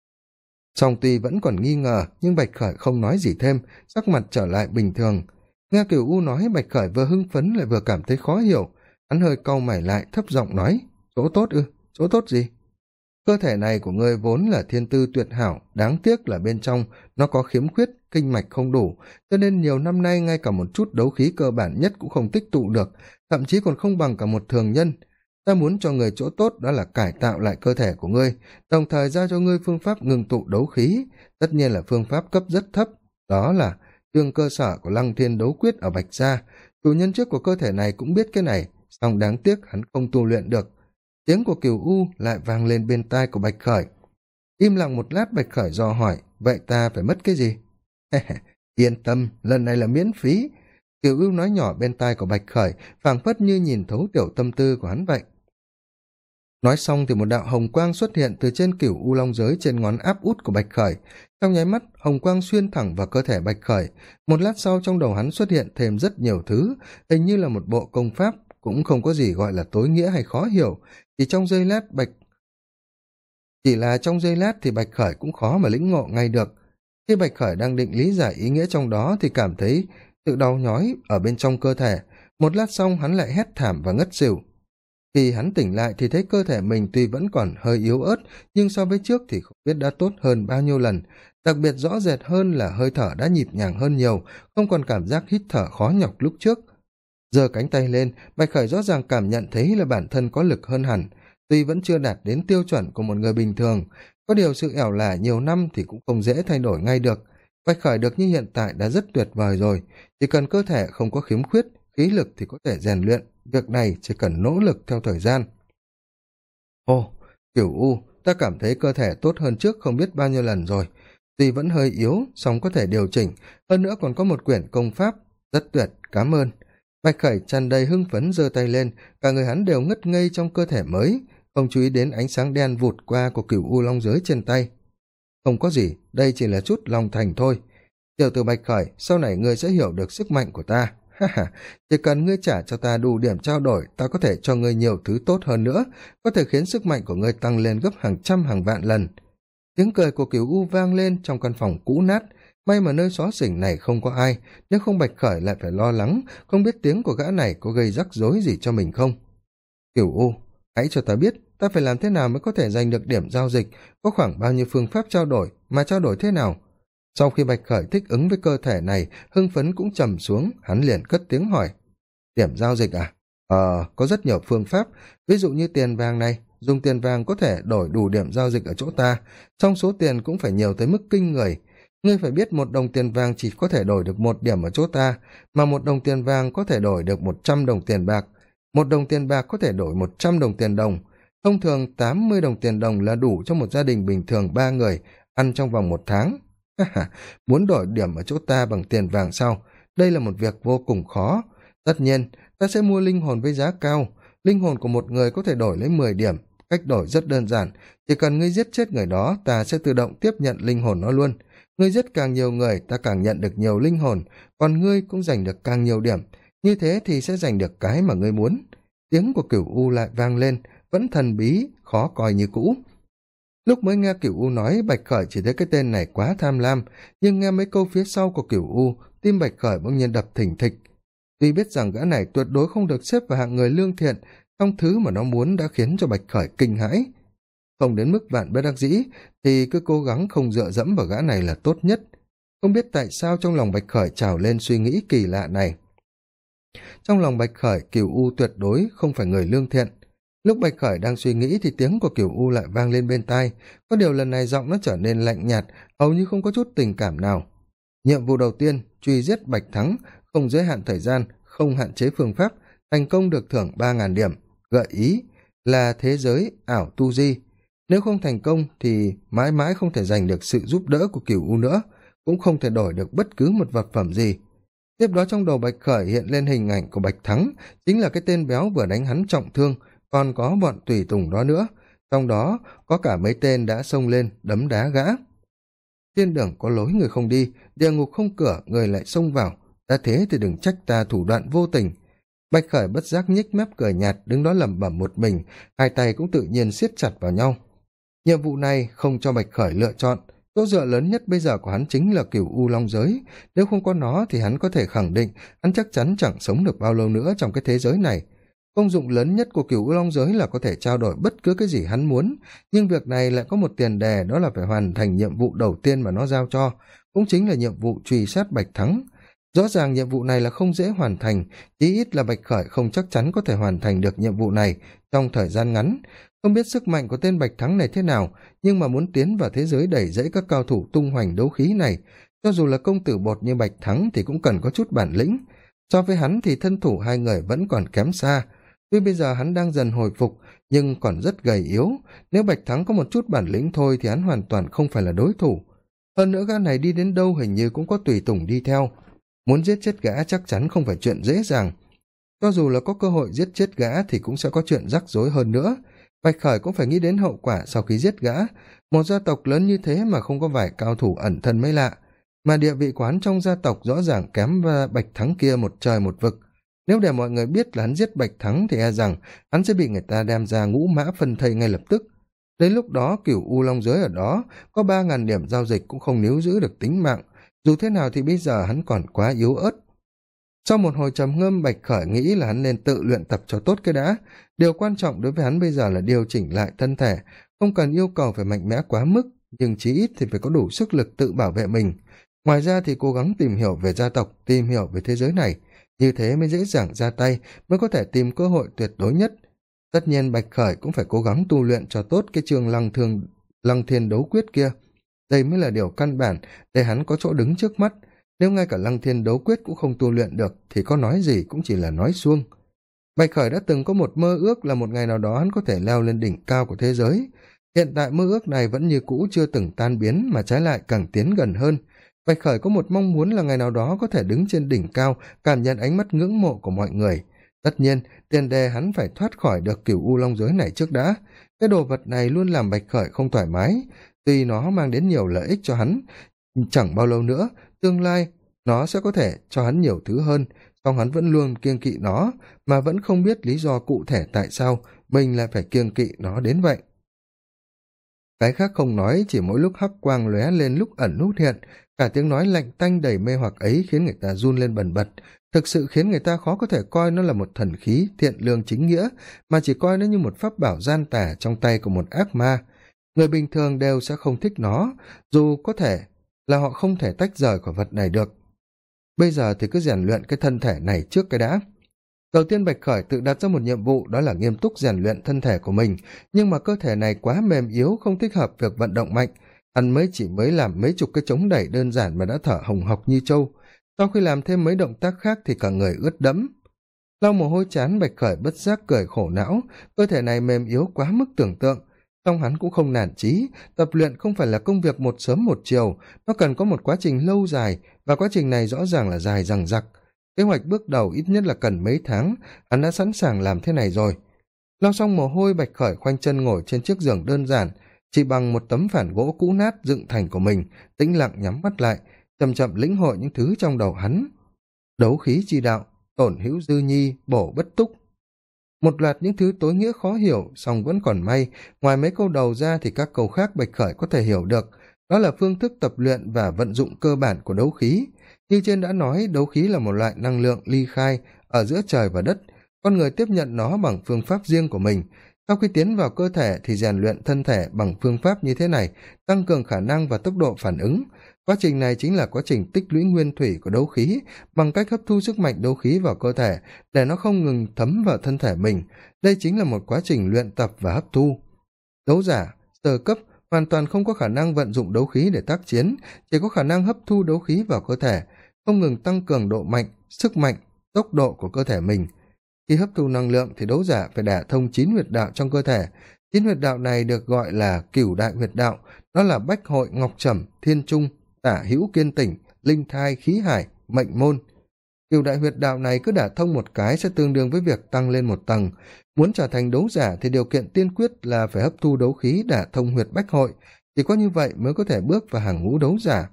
S1: Song tuy vẫn còn nghi ngờ, nhưng Bạch Khởi không nói gì thêm, sắc mặt trở lại bình thường. Nghe Cửu U nói, Bạch Khởi vừa hưng phấn lại vừa cảm thấy khó hiểu. Hắn hơi cau mày lại, thấp giọng nói, chỗ tốt ư, chỗ tốt gì? Cơ thể này của ngươi vốn là thiên tư tuyệt hảo, đáng tiếc là bên trong nó có khiếm khuyết, kinh mạch không đủ, cho nên nhiều năm nay ngay cả một chút đấu khí cơ bản nhất cũng không tích tụ được, thậm chí còn không bằng cả một thường nhân. Ta muốn cho người chỗ tốt đó là cải tạo lại cơ thể của ngươi, đồng thời giao cho ngươi phương pháp ngừng tụ đấu khí, tất nhiên là phương pháp cấp rất thấp, đó là trường cơ sở của Lăng Thiên đấu quyết ở Bạch Gia. Chủ nhân trước của cơ thể này cũng biết cái này, song đáng tiếc hắn không tu luyện được. Tiếng của Cửu U lại vang lên bên tai của Bạch Khởi. Im lặng một lát, Bạch Khởi dò hỏi, vậy ta phải mất cái gì? Yên tâm, lần này là miễn phí. Cửu U nói nhỏ bên tai của Bạch Khởi, phảng phất như nhìn thấu tiểu tâm tư của hắn vậy. Nói xong thì một đạo hồng quang xuất hiện từ trên Cửu U long giới trên ngón áp út của Bạch Khởi. Trong nháy mắt, hồng quang xuyên thẳng vào cơ thể Bạch Khởi. Một lát sau trong đầu hắn xuất hiện thêm rất nhiều thứ, hình như là một bộ công pháp, cũng không có gì gọi là tối nghĩa hay khó hiểu. Chỉ là trong giây lát thì Bạch Khởi cũng khó mà lĩnh ngộ ngay được. Khi Bạch Khởi đang định lý giải ý nghĩa trong đó thì cảm thấy sự đau nhói ở bên trong cơ thể. Một lát xong hắn lại hét thảm và ngất xỉu. Khi hắn tỉnh lại thì thấy cơ thể mình tuy vẫn còn hơi yếu ớt, nhưng so với trước thì không biết đã tốt hơn bao nhiêu lần. Đặc biệt rõ rệt hơn là hơi thở đã nhịp nhàng hơn nhiều, không còn cảm giác hít thở khó nhọc lúc trước. Giơ cánh tay lên, Bạch Khởi rõ ràng cảm nhận thấy là bản thân có lực hơn hẳn, tuy vẫn chưa đạt đến tiêu chuẩn của một người bình thường. Có điều sự ẻo lả nhiều năm thì cũng không dễ thay đổi ngay được. Bạch Khởi được như hiện tại đã rất tuyệt vời rồi, chỉ cần cơ thể không có khiếm khuyết, khí lực thì có thể rèn luyện, việc này chỉ cần nỗ lực theo thời gian. Ồ, Cửu U, ta cảm thấy cơ thể tốt hơn trước không biết bao nhiêu lần rồi. Tuy vẫn hơi yếu, song có thể điều chỉnh, hơn nữa còn có một quyển công pháp, rất tuyệt, cảm ơn. Bạch Khởi tràn đầy hưng phấn giơ tay lên, cả người hắn đều ngất ngây trong cơ thể mới, không chú ý đến ánh sáng đen vụt qua của Cửu U long giới trên tay. Không có gì, đây chỉ là chút lòng thành thôi. Tiểu tử Bạch Khởi, sau này ngươi sẽ hiểu được sức mạnh của ta. Ha ha, chỉ cần ngươi trả cho ta đủ điểm trao đổi, ta có thể cho ngươi nhiều thứ tốt hơn nữa, có thể khiến sức mạnh của ngươi tăng lên gấp hàng trăm hàng vạn lần. Tiếng cười của Cửu U vang lên trong căn phòng cũ nát. May mà nơi xó xỉnh này không có ai, nếu không Bạch Khởi lại phải lo lắng, không biết tiếng của gã này có gây rắc rối gì cho mình không. Cửu U, hãy cho ta biết, ta phải làm thế nào mới có thể giành được điểm giao dịch, có khoảng bao nhiêu phương pháp trao đổi, mà trao đổi thế nào? Sau khi Bạch Khởi thích ứng với cơ thể này, hưng phấn cũng trầm xuống, hắn liền cất tiếng hỏi. Điểm giao dịch à? Có rất nhiều phương pháp, ví dụ như tiền vàng này, dùng tiền vàng có thể đổi đủ điểm giao dịch ở chỗ ta, trong số tiền cũng phải nhiều tới mức kinh người. Ngươi phải biết một đồng tiền vàng chỉ có thể đổi được 1 điểm ở chỗ ta, mà một đồng tiền vàng có thể đổi được 100 đồng tiền bạc, một đồng tiền bạc có thể đổi 100 đồng tiền đồng. Thông thường 80 đồng tiền đồng là đủ cho một gia đình bình thường 3 người ăn trong vòng 1 tháng. Muốn đổi điểm ở chỗ ta bằng tiền vàng sao? Đây là một việc vô cùng khó. Tất nhiên, ta sẽ mua linh hồn với giá cao. Linh hồn của một người có thể đổi lấy 10 điểm. Cách đổi rất đơn giản. Chỉ cần ngươi giết chết người đó, ta sẽ tự động tiếp nhận linh hồn nó luôn. Ngươi giết càng nhiều người, ta càng nhận được nhiều linh hồn, còn ngươi cũng giành được càng nhiều điểm. Như thế thì sẽ giành được cái mà ngươi muốn. Tiếng của Cửu U lại vang lên, vẫn thần bí, khó coi như cũ. Lúc mới nghe Cửu U nói, Bạch Khởi chỉ thấy cái tên này quá tham lam, nhưng nghe mấy câu phía sau của Cửu U, tim Bạch Khởi bỗng nhiên đập thình thịch. Tuy biết rằng gã này tuyệt đối không được xếp vào hạng người lương thiện, song thứ mà nó muốn đã khiến cho Bạch Khởi kinh hãi. Không đến mức vạn bất đắc dĩ, thì cứ cố gắng không dựa dẫm vào gã này là tốt nhất. Không biết tại sao trong lòng Bạch Khởi trào lên suy nghĩ kỳ lạ này. Trong lòng Bạch Khởi, Cửu U tuyệt đối không phải người lương thiện. Lúc Bạch Khởi đang suy nghĩ thì tiếng của Cửu U lại vang lên bên tai, có điều lần này giọng nó trở nên lạnh nhạt, hầu như không có chút tình cảm nào. Nhiệm vụ đầu tiên, truy giết Bạch Thắng, không giới hạn thời gian, không hạn chế phương pháp, thành công được thưởng 3.000 điểm. Gợi ý là thế giới ảo tu di. Nếu không thành công thì mãi mãi không thể giành được sự giúp đỡ của Cửu U nữa, cũng không thể đổi được bất cứ một vật phẩm gì. Tiếp đó trong đầu Bạch Khởi hiện lên hình ảnh của Bạch Thắng, chính là cái tên béo vừa đánh hắn trọng thương, còn có bọn tùy tùng đó nữa, trong đó có cả mấy tên đã xông lên đấm đá gã. Thiên đường có lối người không đi, địa ngục không cửa người lại xông vào, đã thế thì đừng trách ta thủ đoạn vô tình. Bạch Khởi bất giác nhếch mép cười nhạt, đứng đó lẩm bẩm một mình, hai tay cũng tự nhiên siết chặt vào nhau. Nhiệm vụ này không cho Bạch Khởi lựa chọn, chỗ dựa lớn nhất bây giờ của hắn chính là Cửu U Long Giới, nếu không có nó thì hắn có thể khẳng định hắn chắc chắn chẳng sống được bao lâu nữa trong cái thế giới này. Công dụng lớn nhất của Cửu U Long Giới là có thể trao đổi bất cứ cái gì hắn muốn, nhưng việc này lại có một tiền đề, đó là phải hoàn thành nhiệm vụ đầu tiên mà nó giao cho, cũng chính là nhiệm vụ truy sát Bạch Thắng. Rõ ràng nhiệm vụ này là không dễ hoàn thành, chí ít là Bạch Khởi không chắc chắn có thể hoàn thành được nhiệm vụ này trong thời gian ngắn. Không biết sức mạnh của tên Bạch Thắng này thế nào, nhưng mà muốn tiến vào thế giới đầy rẫy các cao thủ tung hoành đấu khí này, cho dù là công tử bột như Bạch Thắng thì cũng cần có chút bản lĩnh. So với hắn thì thân thủ hai người vẫn còn kém xa. Tuy bây giờ hắn đang dần hồi phục, nhưng còn rất gầy yếu, nếu Bạch Thắng có một chút bản lĩnh thôi thì hắn hoàn toàn không phải là đối thủ. Hơn nữa gã này đi đến đâu hình như cũng có tùy tùng đi theo. Muốn giết chết gã chắc chắn không phải chuyện dễ dàng. Cho dù là có cơ hội giết chết gã thì cũng sẽ có chuyện rắc rối hơn nữa. Bạch Khởi cũng phải nghĩ đến hậu quả sau khi giết gã. Một gia tộc lớn như thế mà không có vài cao thủ ẩn thân mới lạ. Mà địa vị của hắn trong gia tộc rõ ràng kém Bạch Thắng kia một trời một vực. Nếu để mọi người biết là hắn giết Bạch Thắng thì e rằng hắn sẽ bị người ta đem ra ngũ mã phân thây ngay lập tức. Đến lúc đó Cửu U Long Giới ở đó có 3.000 điểm giao dịch cũng không níu giữ được tính mạng. Dù thế nào thì bây giờ hắn còn quá yếu ớt. Sau một hồi trầm ngâm, Bạch Khởi nghĩ là hắn nên tự luyện tập cho tốt cái đã. Điều quan trọng đối với hắn bây giờ là điều chỉnh lại thân thể, không cần yêu cầu phải mạnh mẽ quá mức, nhưng chí ít thì phải có đủ sức lực tự bảo vệ mình. Ngoài ra thì cố gắng tìm hiểu về gia tộc, tìm hiểu về thế giới này, như thế mới dễ dàng ra tay, mới có thể tìm cơ hội tuyệt đối nhất. Tất nhiên Bạch Khởi cũng phải cố gắng tu luyện cho tốt cái chương Lăng Thiên Đấu Quyết kia. Đây mới là điều căn bản để hắn có chỗ đứng trước mắt. Nếu ngay cả Lăng Thiên Đấu Quyết cũng không tu luyện được thì có nói gì cũng chỉ là nói suông. Bạch Khởi đã từng có một mơ ước là một ngày nào đó hắn có thể leo lên đỉnh cao của thế giới. Hiện tại mơ ước này vẫn như cũ chưa từng tan biến, mà trái lại càng tiến gần hơn. Bạch Khởi có một mong muốn là ngày nào đó có thể đứng trên đỉnh cao, cảm nhận ánh mắt ngưỡng mộ của mọi người. Tất nhiên, tiền đề hắn phải thoát khỏi được Cửu U Long Giới này trước đã. Cái đồ vật này luôn làm Bạch Khởi không thoải mái. Tuy nó mang đến nhiều lợi ích cho hắn, chẳng bao lâu nữa, tương lai, nó sẽ có thể cho hắn nhiều thứ hơn, song hắn vẫn luôn kiêng kỵ nó, mà vẫn không biết lý do cụ thể tại sao mình lại phải kiêng kỵ nó đến vậy. Cái khác không nói, chỉ mỗi lúc hắc quang lóe lên lúc ẩn lúc hiện, cả tiếng nói lạnh tanh đầy mê hoặc ấy khiến người ta run lên bần bật, thực sự khiến người ta khó có thể coi nó là một thần khí thiện lương chính nghĩa, mà chỉ coi nó như một pháp bảo gian tà trong tay của một ác ma. Người bình thường đều sẽ không thích nó, dù có thể là họ không thể tách rời khỏi vật này được. Bây giờ thì cứ rèn luyện cái thân thể này trước cái đã. Đầu tiên Bạch Khởi tự đặt ra một nhiệm vụ, đó là nghiêm túc rèn luyện thân thể của mình, nhưng mà cơ thể này quá mềm yếu, không thích hợp việc vận động mạnh. Hắn mới làm mấy chục cái chống đẩy đơn giản mà đã thở hồng hộc như trâu. Sau khi làm thêm mấy động tác khác thì cả người ướt đẫm. Lau mồ hôi chán, Bạch Khởi bất giác cười khổ não, cơ thể này mềm yếu quá mức tưởng tượng. Song hắn cũng không nản chí, tập luyện không phải là công việc một sớm một chiều, nó cần có một quá trình lâu dài, và quá trình này rõ ràng là dài dằng dặc. Kế hoạch bước đầu ít nhất là cần mấy tháng, hắn đã sẵn sàng làm thế này rồi. Lau xong mồ hôi, Bạch Khởi khoanh chân ngồi trên chiếc giường đơn giản, chỉ bằng một tấm phản gỗ cũ nát dựng thành của mình, tĩnh lặng nhắm mắt lại, chậm chậm lĩnh hội những thứ trong đầu hắn. Đấu khí chi đạo, tổn hữu dư nhi, bổ bất túc. Một loạt những thứ tối nghĩa khó hiểu, song vẫn còn may, ngoài mấy câu đầu ra thì các câu khác Bạch Khởi có thể hiểu được. Đó là phương thức tập luyện và vận dụng cơ bản của đấu khí. Như trên đã nói, đấu khí là một loại năng lượng ly khai ở giữa trời và đất. Con người tiếp nhận nó bằng phương pháp riêng của mình. Sau khi tiến vào cơ thể thì rèn luyện thân thể bằng phương pháp như thế này, tăng cường khả năng và tốc độ phản ứng. Quá trình này chính là quá trình tích lũy nguyên thủy của đấu khí, bằng cách hấp thu sức mạnh đấu khí vào cơ thể, để nó không ngừng thấm vào thân thể mình. Đây chính là một quá trình luyện tập và hấp thu. Đấu giả, sơ cấp, hoàn toàn không có khả năng vận dụng đấu khí để tác chiến, chỉ có khả năng hấp thu đấu khí vào cơ thể, không ngừng tăng cường độ mạnh, sức mạnh, tốc độ của cơ thể mình. Khi hấp thu năng lượng thì đấu giả phải đả thông 9 huyệt đạo trong cơ thể. 9 huyệt đạo này được gọi là cửu đại huyệt đạo, đó là bách hội, ngọc trẩm, thiên trung, tả hữu, kiên tỉnh, linh thai, khí hải, mệnh môn. Cửu đại huyệt đạo này cứ đả thông một cái sẽ tương đương với việc tăng lên một tầng. Muốn trở thành đấu giả thì điều kiện tiên quyết là phải hấp thu đấu khí đả thông huyệt bách hội, chỉ có như vậy mới có thể bước vào hàng ngũ đấu giả.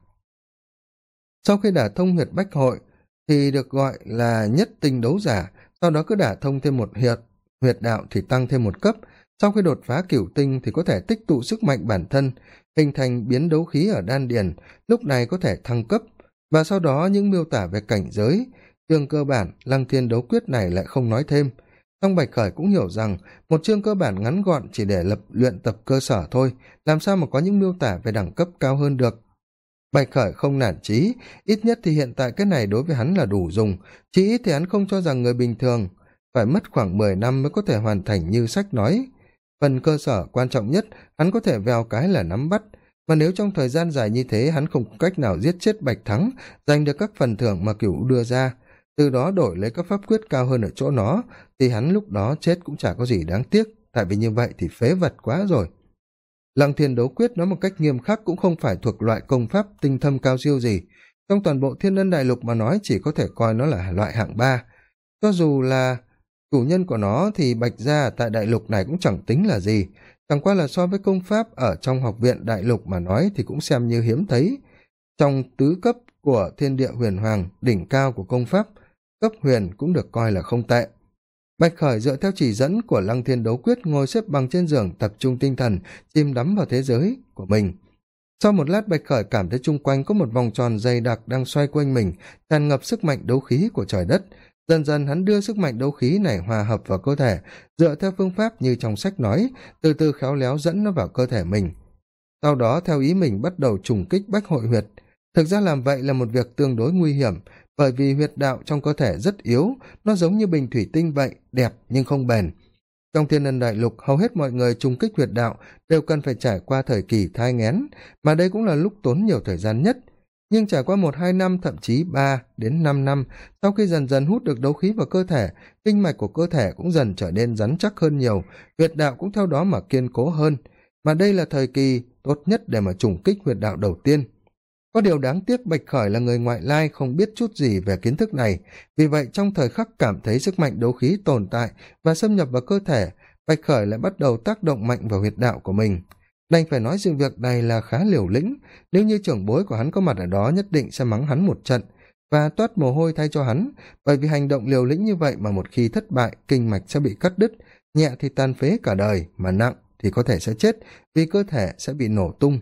S1: Sau khi đả thông huyệt bách hội thì được gọi là nhất tinh đấu giả, sau đó cứ đả thông thêm một huyệt đạo thì tăng thêm một cấp. Sau khi đột phá cửu tinh thì có thể tích tụ sức mạnh bản thân, hình thành biến đấu khí ở đan điền, lúc này có thể thăng cấp. Và sau đó những miêu tả về cảnh giới, chương cơ bản Lăng Thiên đấu quyết này lại không nói thêm. Song Bạch Khởi cũng hiểu rằng một chương cơ bản ngắn gọn chỉ để luyện tập cơ sở thôi, làm sao mà có những miêu tả về đẳng cấp cao hơn được. Bạch Khởi không nản chí, ít nhất thì hiện tại cái này đối với hắn là đủ dùng, chỉ ít thì hắn không cho rằng người bình thường phải mất khoảng 10 năm mới có thể hoàn thành như sách nói. Phần cơ sở quan trọng nhất, hắn có thể vèo cái là nắm bắt, mà nếu trong thời gian dài như thế hắn không có cách nào giết chết Bạch Thắng, giành được các phần thưởng mà Cửu đưa ra, từ đó đổi lấy các pháp quyết cao hơn ở chỗ nó, thì hắn lúc đó chết cũng chả có gì đáng tiếc, tại vì như vậy thì phế vật quá rồi. Lăng Thiên đấu quyết nói một cách nghiêm khắc cũng không phải thuộc loại công pháp tinh thâm cao siêu gì. Trong toàn bộ Thiên Ân Đại Lục mà nói chỉ có thể coi nó là loại hạng 3. Cho dù là chủ nhân của nó thì Bạch Gia tại Đại Lục này cũng chẳng tính là gì. Chẳng qua là so với công pháp ở trong học viện Đại Lục mà nói thì cũng xem như hiếm thấy. Trong tứ cấp của Thiên Địa Huyền Hoàng, đỉnh cao của công pháp, cấp huyền cũng được coi là không tệ. Bạch Khởi dựa theo chỉ dẫn của Lăng Thiên đấu quyết ngồi xếp bằng trên giường, tập trung tinh thần, chìm đắm vào thế giới của mình. Sau một lát Bạch Khởi cảm thấy chung quanh có một vòng tròn dày đặc đang xoay quanh mình, tràn ngập sức mạnh đấu khí của trời đất. Dần dần hắn đưa sức mạnh đấu khí này hòa hợp vào cơ thể, dựa theo phương pháp như trong sách nói, từ từ khéo léo dẫn nó vào cơ thể mình. Sau đó theo ý mình bắt đầu trùng kích bách hội huyệt. Thực ra làm vậy là một việc tương đối nguy hiểm, bởi vì huyệt đạo trong cơ thể rất yếu, nó giống như bình thủy tinh vậy, đẹp nhưng không bền. Trong Thiên Ân Đại Lục, hầu hết mọi người trùng kích huyệt đạo đều cần phải trải qua thời kỳ thai nghén, mà đây cũng là lúc tốn nhiều thời gian nhất. Nhưng trải qua 1-2 năm, thậm chí 3-5 năm, sau khi dần dần hút được đấu khí vào cơ thể, kinh mạch của cơ thể cũng dần trở nên rắn chắc hơn nhiều, huyệt đạo cũng theo đó mà kiên cố hơn. Mà đây là thời kỳ tốt nhất để mà trùng kích huyệt đạo đầu tiên. Có điều đáng tiếc Bạch Khởi là người ngoại lai không biết chút gì về kiến thức này, vì vậy trong thời khắc cảm thấy sức mạnh đấu khí tồn tại và xâm nhập vào cơ thể, Bạch Khởi lại bắt đầu tác động mạnh vào huyệt đạo của mình. Đành phải nói sự việc này là khá liều lĩnh, nếu như trưởng bối của hắn có mặt ở đó nhất định sẽ mắng hắn một trận, và toát mồ hôi thay cho hắn, bởi vì hành động liều lĩnh như vậy mà một khi thất bại, kinh mạch sẽ bị cắt đứt, nhẹ thì tàn phế cả đời, mà nặng thì có thể sẽ chết, vì cơ thể sẽ bị nổ tung.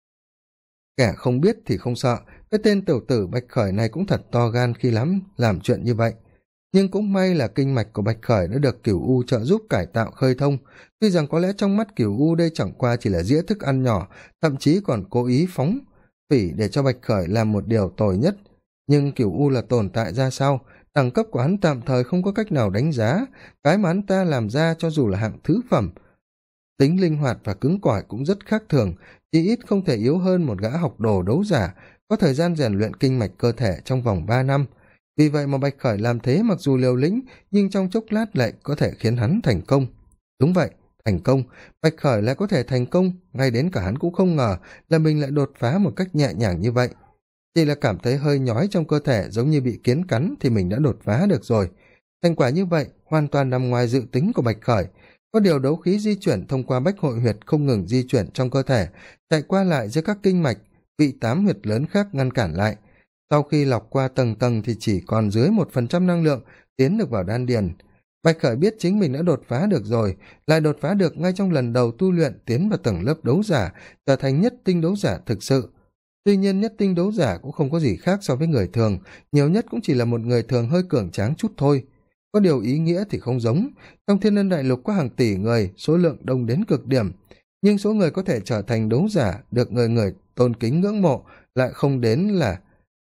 S1: Kẻ không biết thì không sợ, cái tên tiểu tử Bạch Khởi này cũng thật to gan khi làm chuyện như vậy. Nhưng cũng may là kinh mạch của Bạch Khởi đã được Cửu U trợ giúp cải tạo khơi thông, tuy rằng có lẽ trong mắt Cửu U đây chẳng qua chỉ là dĩa thức ăn nhỏ, thậm chí còn cố ý phóng phỉ để cho Bạch Khởi làm một điều tồi nhất. Nhưng Cửu U là tồn tại ra sao, đẳng cấp của hắn tạm thời không có cách nào đánh giá, cái mà hắn ta làm ra cho dù là hạng thứ phẩm, tính linh hoạt và cứng cỏi cũng rất khác thường, chỉ ít không thể yếu hơn một gã học đồ đấu giả, có thời gian rèn luyện kinh mạch cơ thể trong vòng 3 năm. Vì vậy mà Bạch Khởi làm thế mặc dù liều lĩnh, nhưng trong chốc lát lại có thể khiến hắn thành công. Đúng vậy, thành công, Bạch Khởi lại có thể thành công, ngay đến cả hắn cũng không ngờ là mình lại đột phá một cách nhẹ nhàng như vậy. Chỉ là cảm thấy hơi nhói trong cơ thể giống như bị kiến cắn thì mình đã đột phá được rồi. Thành quả như vậy hoàn toàn nằm ngoài dự tính của Bạch Khởi. Có điều đấu khí di chuyển thông qua bách hội huyệt không ngừng di chuyển trong cơ thể, chạy qua lại giữa các kinh mạch, bị 8 huyệt lớn khác ngăn cản lại. Sau khi lọc qua tầng tầng thì chỉ còn dưới 1% năng lượng tiến được vào đan điền. Bạch Khởi biết chính mình đã đột phá được rồi, lại đột phá được ngay trong lần đầu tu luyện tiến vào tầng lớp đấu giả, trở thành nhất tinh đấu giả thực sự. Tuy nhiên nhất tinh đấu giả cũng không có gì khác so với người thường, nhiều nhất cũng chỉ là một người thường hơi cường tráng chút thôi. Có điều ý nghĩa thì không giống, trong Thiên Ân Đại Lục có hàng tỷ người, số lượng đông đến cực điểm, nhưng số người có thể trở thành đấu giả được người người tôn kính ngưỡng mộ lại không đến là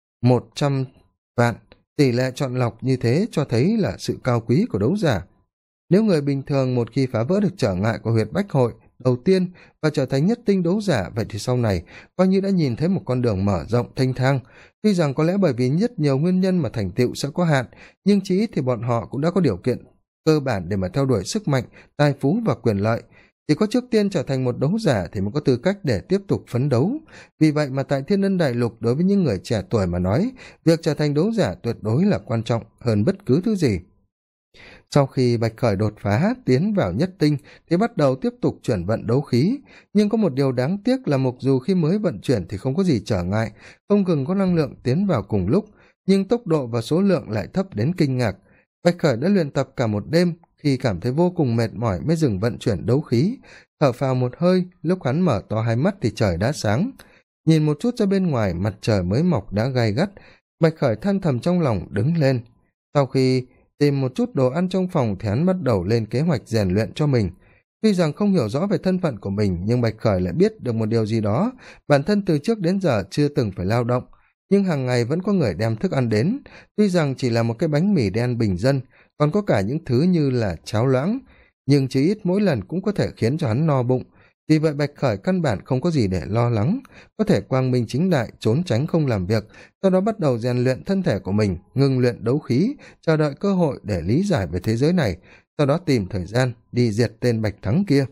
S1: 100 vạn. Tỷ lệ chọn lọc như thế cho thấy là sự cao quý của đấu giả. Nếu người bình thường một khi phá vỡ được trở ngại của huyệt bách hội đầu tiên và trở thành nhất tinh đấu giả, vậy thì sau này coi như đã nhìn thấy một con đường mở rộng thênh thang. Tuy rằng có lẽ bởi vì rất nhiều nguyên nhân mà thành tựu sẽ có hạn, nhưng chí ít thì bọn họ cũng đã có điều kiện cơ bản để mà theo đuổi sức mạnh, tài phú và quyền lợi. Chỉ có trước tiên trở thành một đấu giả thì mới có tư cách để tiếp tục phấn đấu. Vì vậy mà tại Thiên Ân Đại Lục, đối với những người trẻ tuổi mà nói, việc trở thành đấu giả tuyệt đối là quan trọng hơn bất cứ thứ gì. Sau khi Bạch Khởi đột phá tiến vào nhất tinh thì bắt đầu tiếp tục chuyển vận đấu khí, nhưng có một điều đáng tiếc là mặc dù khi mới vận chuyển thì không có gì trở ngại, không ngừng có năng lượng tiến vào cùng lúc, nhưng tốc độ và số lượng lại thấp đến kinh ngạc. Bạch Khởi đã luyện tập cả một đêm, khi cảm thấy vô cùng mệt mỏi mới dừng vận chuyển đấu khí, thở phào một hơi. Lúc hắn mở to hai mắt thì trời đã sáng, nhìn một chút ra bên ngoài, mặt trời mới mọc đã gay gắt. Bạch Khởi than thầm trong lòng, đứng lên. Sau khi tìm một chút đồ ăn trong phòng thì hắn bắt đầu lên kế hoạch rèn luyện cho mình. Tuy rằng không hiểu rõ về thân phận của mình, nhưng Bạch Khởi lại biết được một điều gì đó, bản thân từ trước đến giờ chưa từng phải lao động, nhưng hàng ngày vẫn có người đem thức ăn đến. Tuy rằng chỉ là một cái bánh mì đen bình dân, còn có cả những thứ như là cháo loãng, nhưng chỉ ít mỗi lần cũng có thể khiến cho hắn no bụng. Vì vậy Bạch Khởi căn bản không có gì để lo lắng, có thể quang minh chính đại trốn tránh không làm việc, sau đó bắt đầu rèn luyện thân thể của mình, ngừng luyện đấu khí, chờ đợi cơ hội để lý giải về thế giới này, sau đó tìm thời gian đi diệt tên Bạch Thắng kia.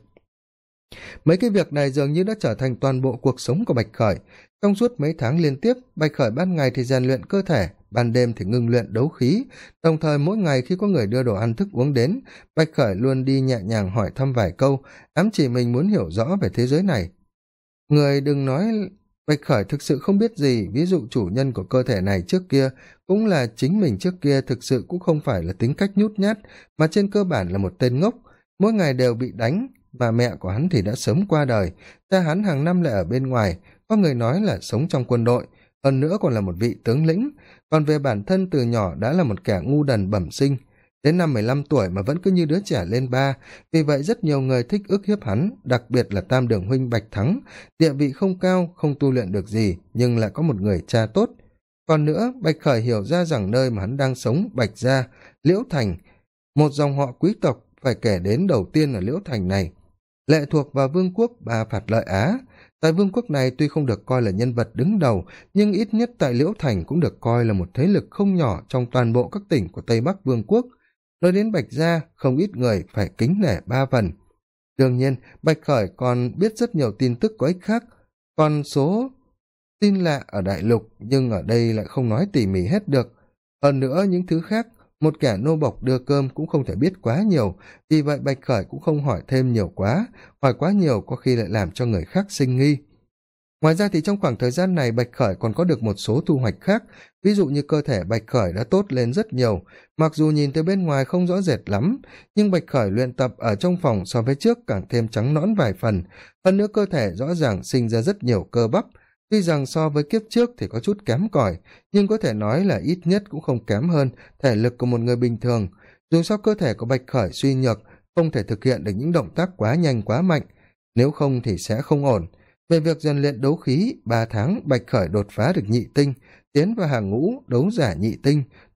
S1: Mấy cái việc này dường như đã trở thành toàn bộ cuộc sống của Bạch Khởi. Trong suốt mấy tháng liên tiếp, Bạch Khởi ban ngày thì rèn luyện cơ thể, ban đêm thì ngừng luyện đấu khí. Đồng thời mỗi ngày khi có người đưa đồ ăn thức uống đến, Bạch Khởi luôn đi nhẹ nhàng hỏi thăm vài câu, ám chỉ mình muốn hiểu rõ về thế giới này. Người đừng nói Bạch Khởi thực sự không biết gì, ví dụ chủ nhân của cơ thể này trước kia cũng là chính mình trước kia, thực sự cũng không phải là tính cách nhút nhát, mà trên cơ bản là một tên ngốc, mỗi ngày đều bị đánh, mà mẹ của hắn thì đã sớm qua đời, cha hắn hàng năm lại ở bên ngoài, có người nói là sống trong quân đội, hơn nữa còn là một vị tướng lĩnh, còn về bản thân từ nhỏ đã là một kẻ ngu đần bẩm sinh, đến năm 15 tuổi mà vẫn cứ như đứa trẻ lên ba. Vì vậy rất nhiều người thích ức hiếp hắn, đặc biệt là Tam Đường huynh Bạch Thắng, địa vị không cao, không tu luyện được gì, nhưng lại có một người cha tốt. Còn nữa, Bạch Khởi hiểu ra rằng nơi mà hắn đang sống, Bạch Gia, Liễu Thành, một dòng họ quý tộc, phải kể đến đầu tiên là Liễu Thành này, lệ thuộc vào vương quốc Ba Phạt Lợi Á. Tại vương quốc này tuy không được coi là nhân vật đứng đầu, nhưng ít nhất tại Liễu Thành cũng được coi là một thế lực không nhỏ trong toàn bộ các tỉnh của Tây Bắc vương quốc. Nói đến Bạch Gia, không ít người phải kính nể ba phần. Đương nhiên, Bạch Khởi còn biết rất nhiều tin tức có ích khác, còn số tin lạ ở đại lục, nhưng ở đây lại không nói tỉ mỉ hết được. Hơn nữa những thứ khác, một kẻ nô bộc đưa cơm cũng không thể biết quá nhiều, vì vậy Bạch Khởi cũng không hỏi thêm nhiều quá, hỏi quá nhiều có khi lại làm cho người khác sinh nghi. Ngoài ra thì trong khoảng thời gian này Bạch Khởi còn có được một số thu hoạch khác, ví dụ như cơ thể Bạch Khởi đã tốt lên rất nhiều, mặc dù nhìn từ bên ngoài không rõ rệt lắm, nhưng Bạch Khởi luyện tập ở trong phòng so với trước càng thêm trắng nõn vài phần, hơn nữa cơ thể rõ ràng sinh ra rất nhiều cơ bắp, tuy rằng so với kiếp trước thì có chút kém cỏi, nhưng có thể nói là ít nhất cũng không kém hơn thể lực của một người bình thường. Dù sao cơ thể của Bạch Khởi suy nhược, không thể thực hiện được những động tác quá nhanh quá mạnh, nếu không thì sẽ không ổn. Về việc rèn luyện đấu khí, 3 tháng Bạch Khởi đột phá được nhị tinh, tiến vào hàng ngũ đấu giả nhị tinh.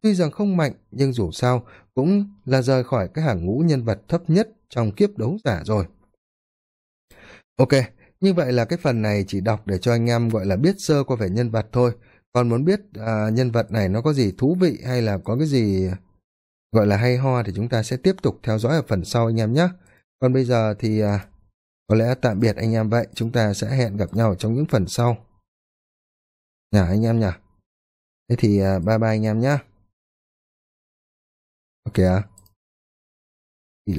S1: tuy rằng không mạnh nhưng dù sao cũng là rời khỏi cái hàng ngũ nhân vật thấp nhất trong kiếp đấu giả rồi. Ok, như vậy là cái phần này chỉ đọc để cho anh em gọi là biết sơ qua về nhân vật thôi. Còn muốn biết nhân vật này nó có gì thú vị hay là có cái gì gọi là hay ho thì chúng ta sẽ tiếp tục theo dõi ở phần sau anh em nhé. Còn bây giờ thì có lẽ tạm biệt anh em vậy, chúng ta sẽ hẹn gặp nhau trong những phần sau. Nhả anh em nhỉ? Thế thì bye bye anh em nhé. Ok ạ.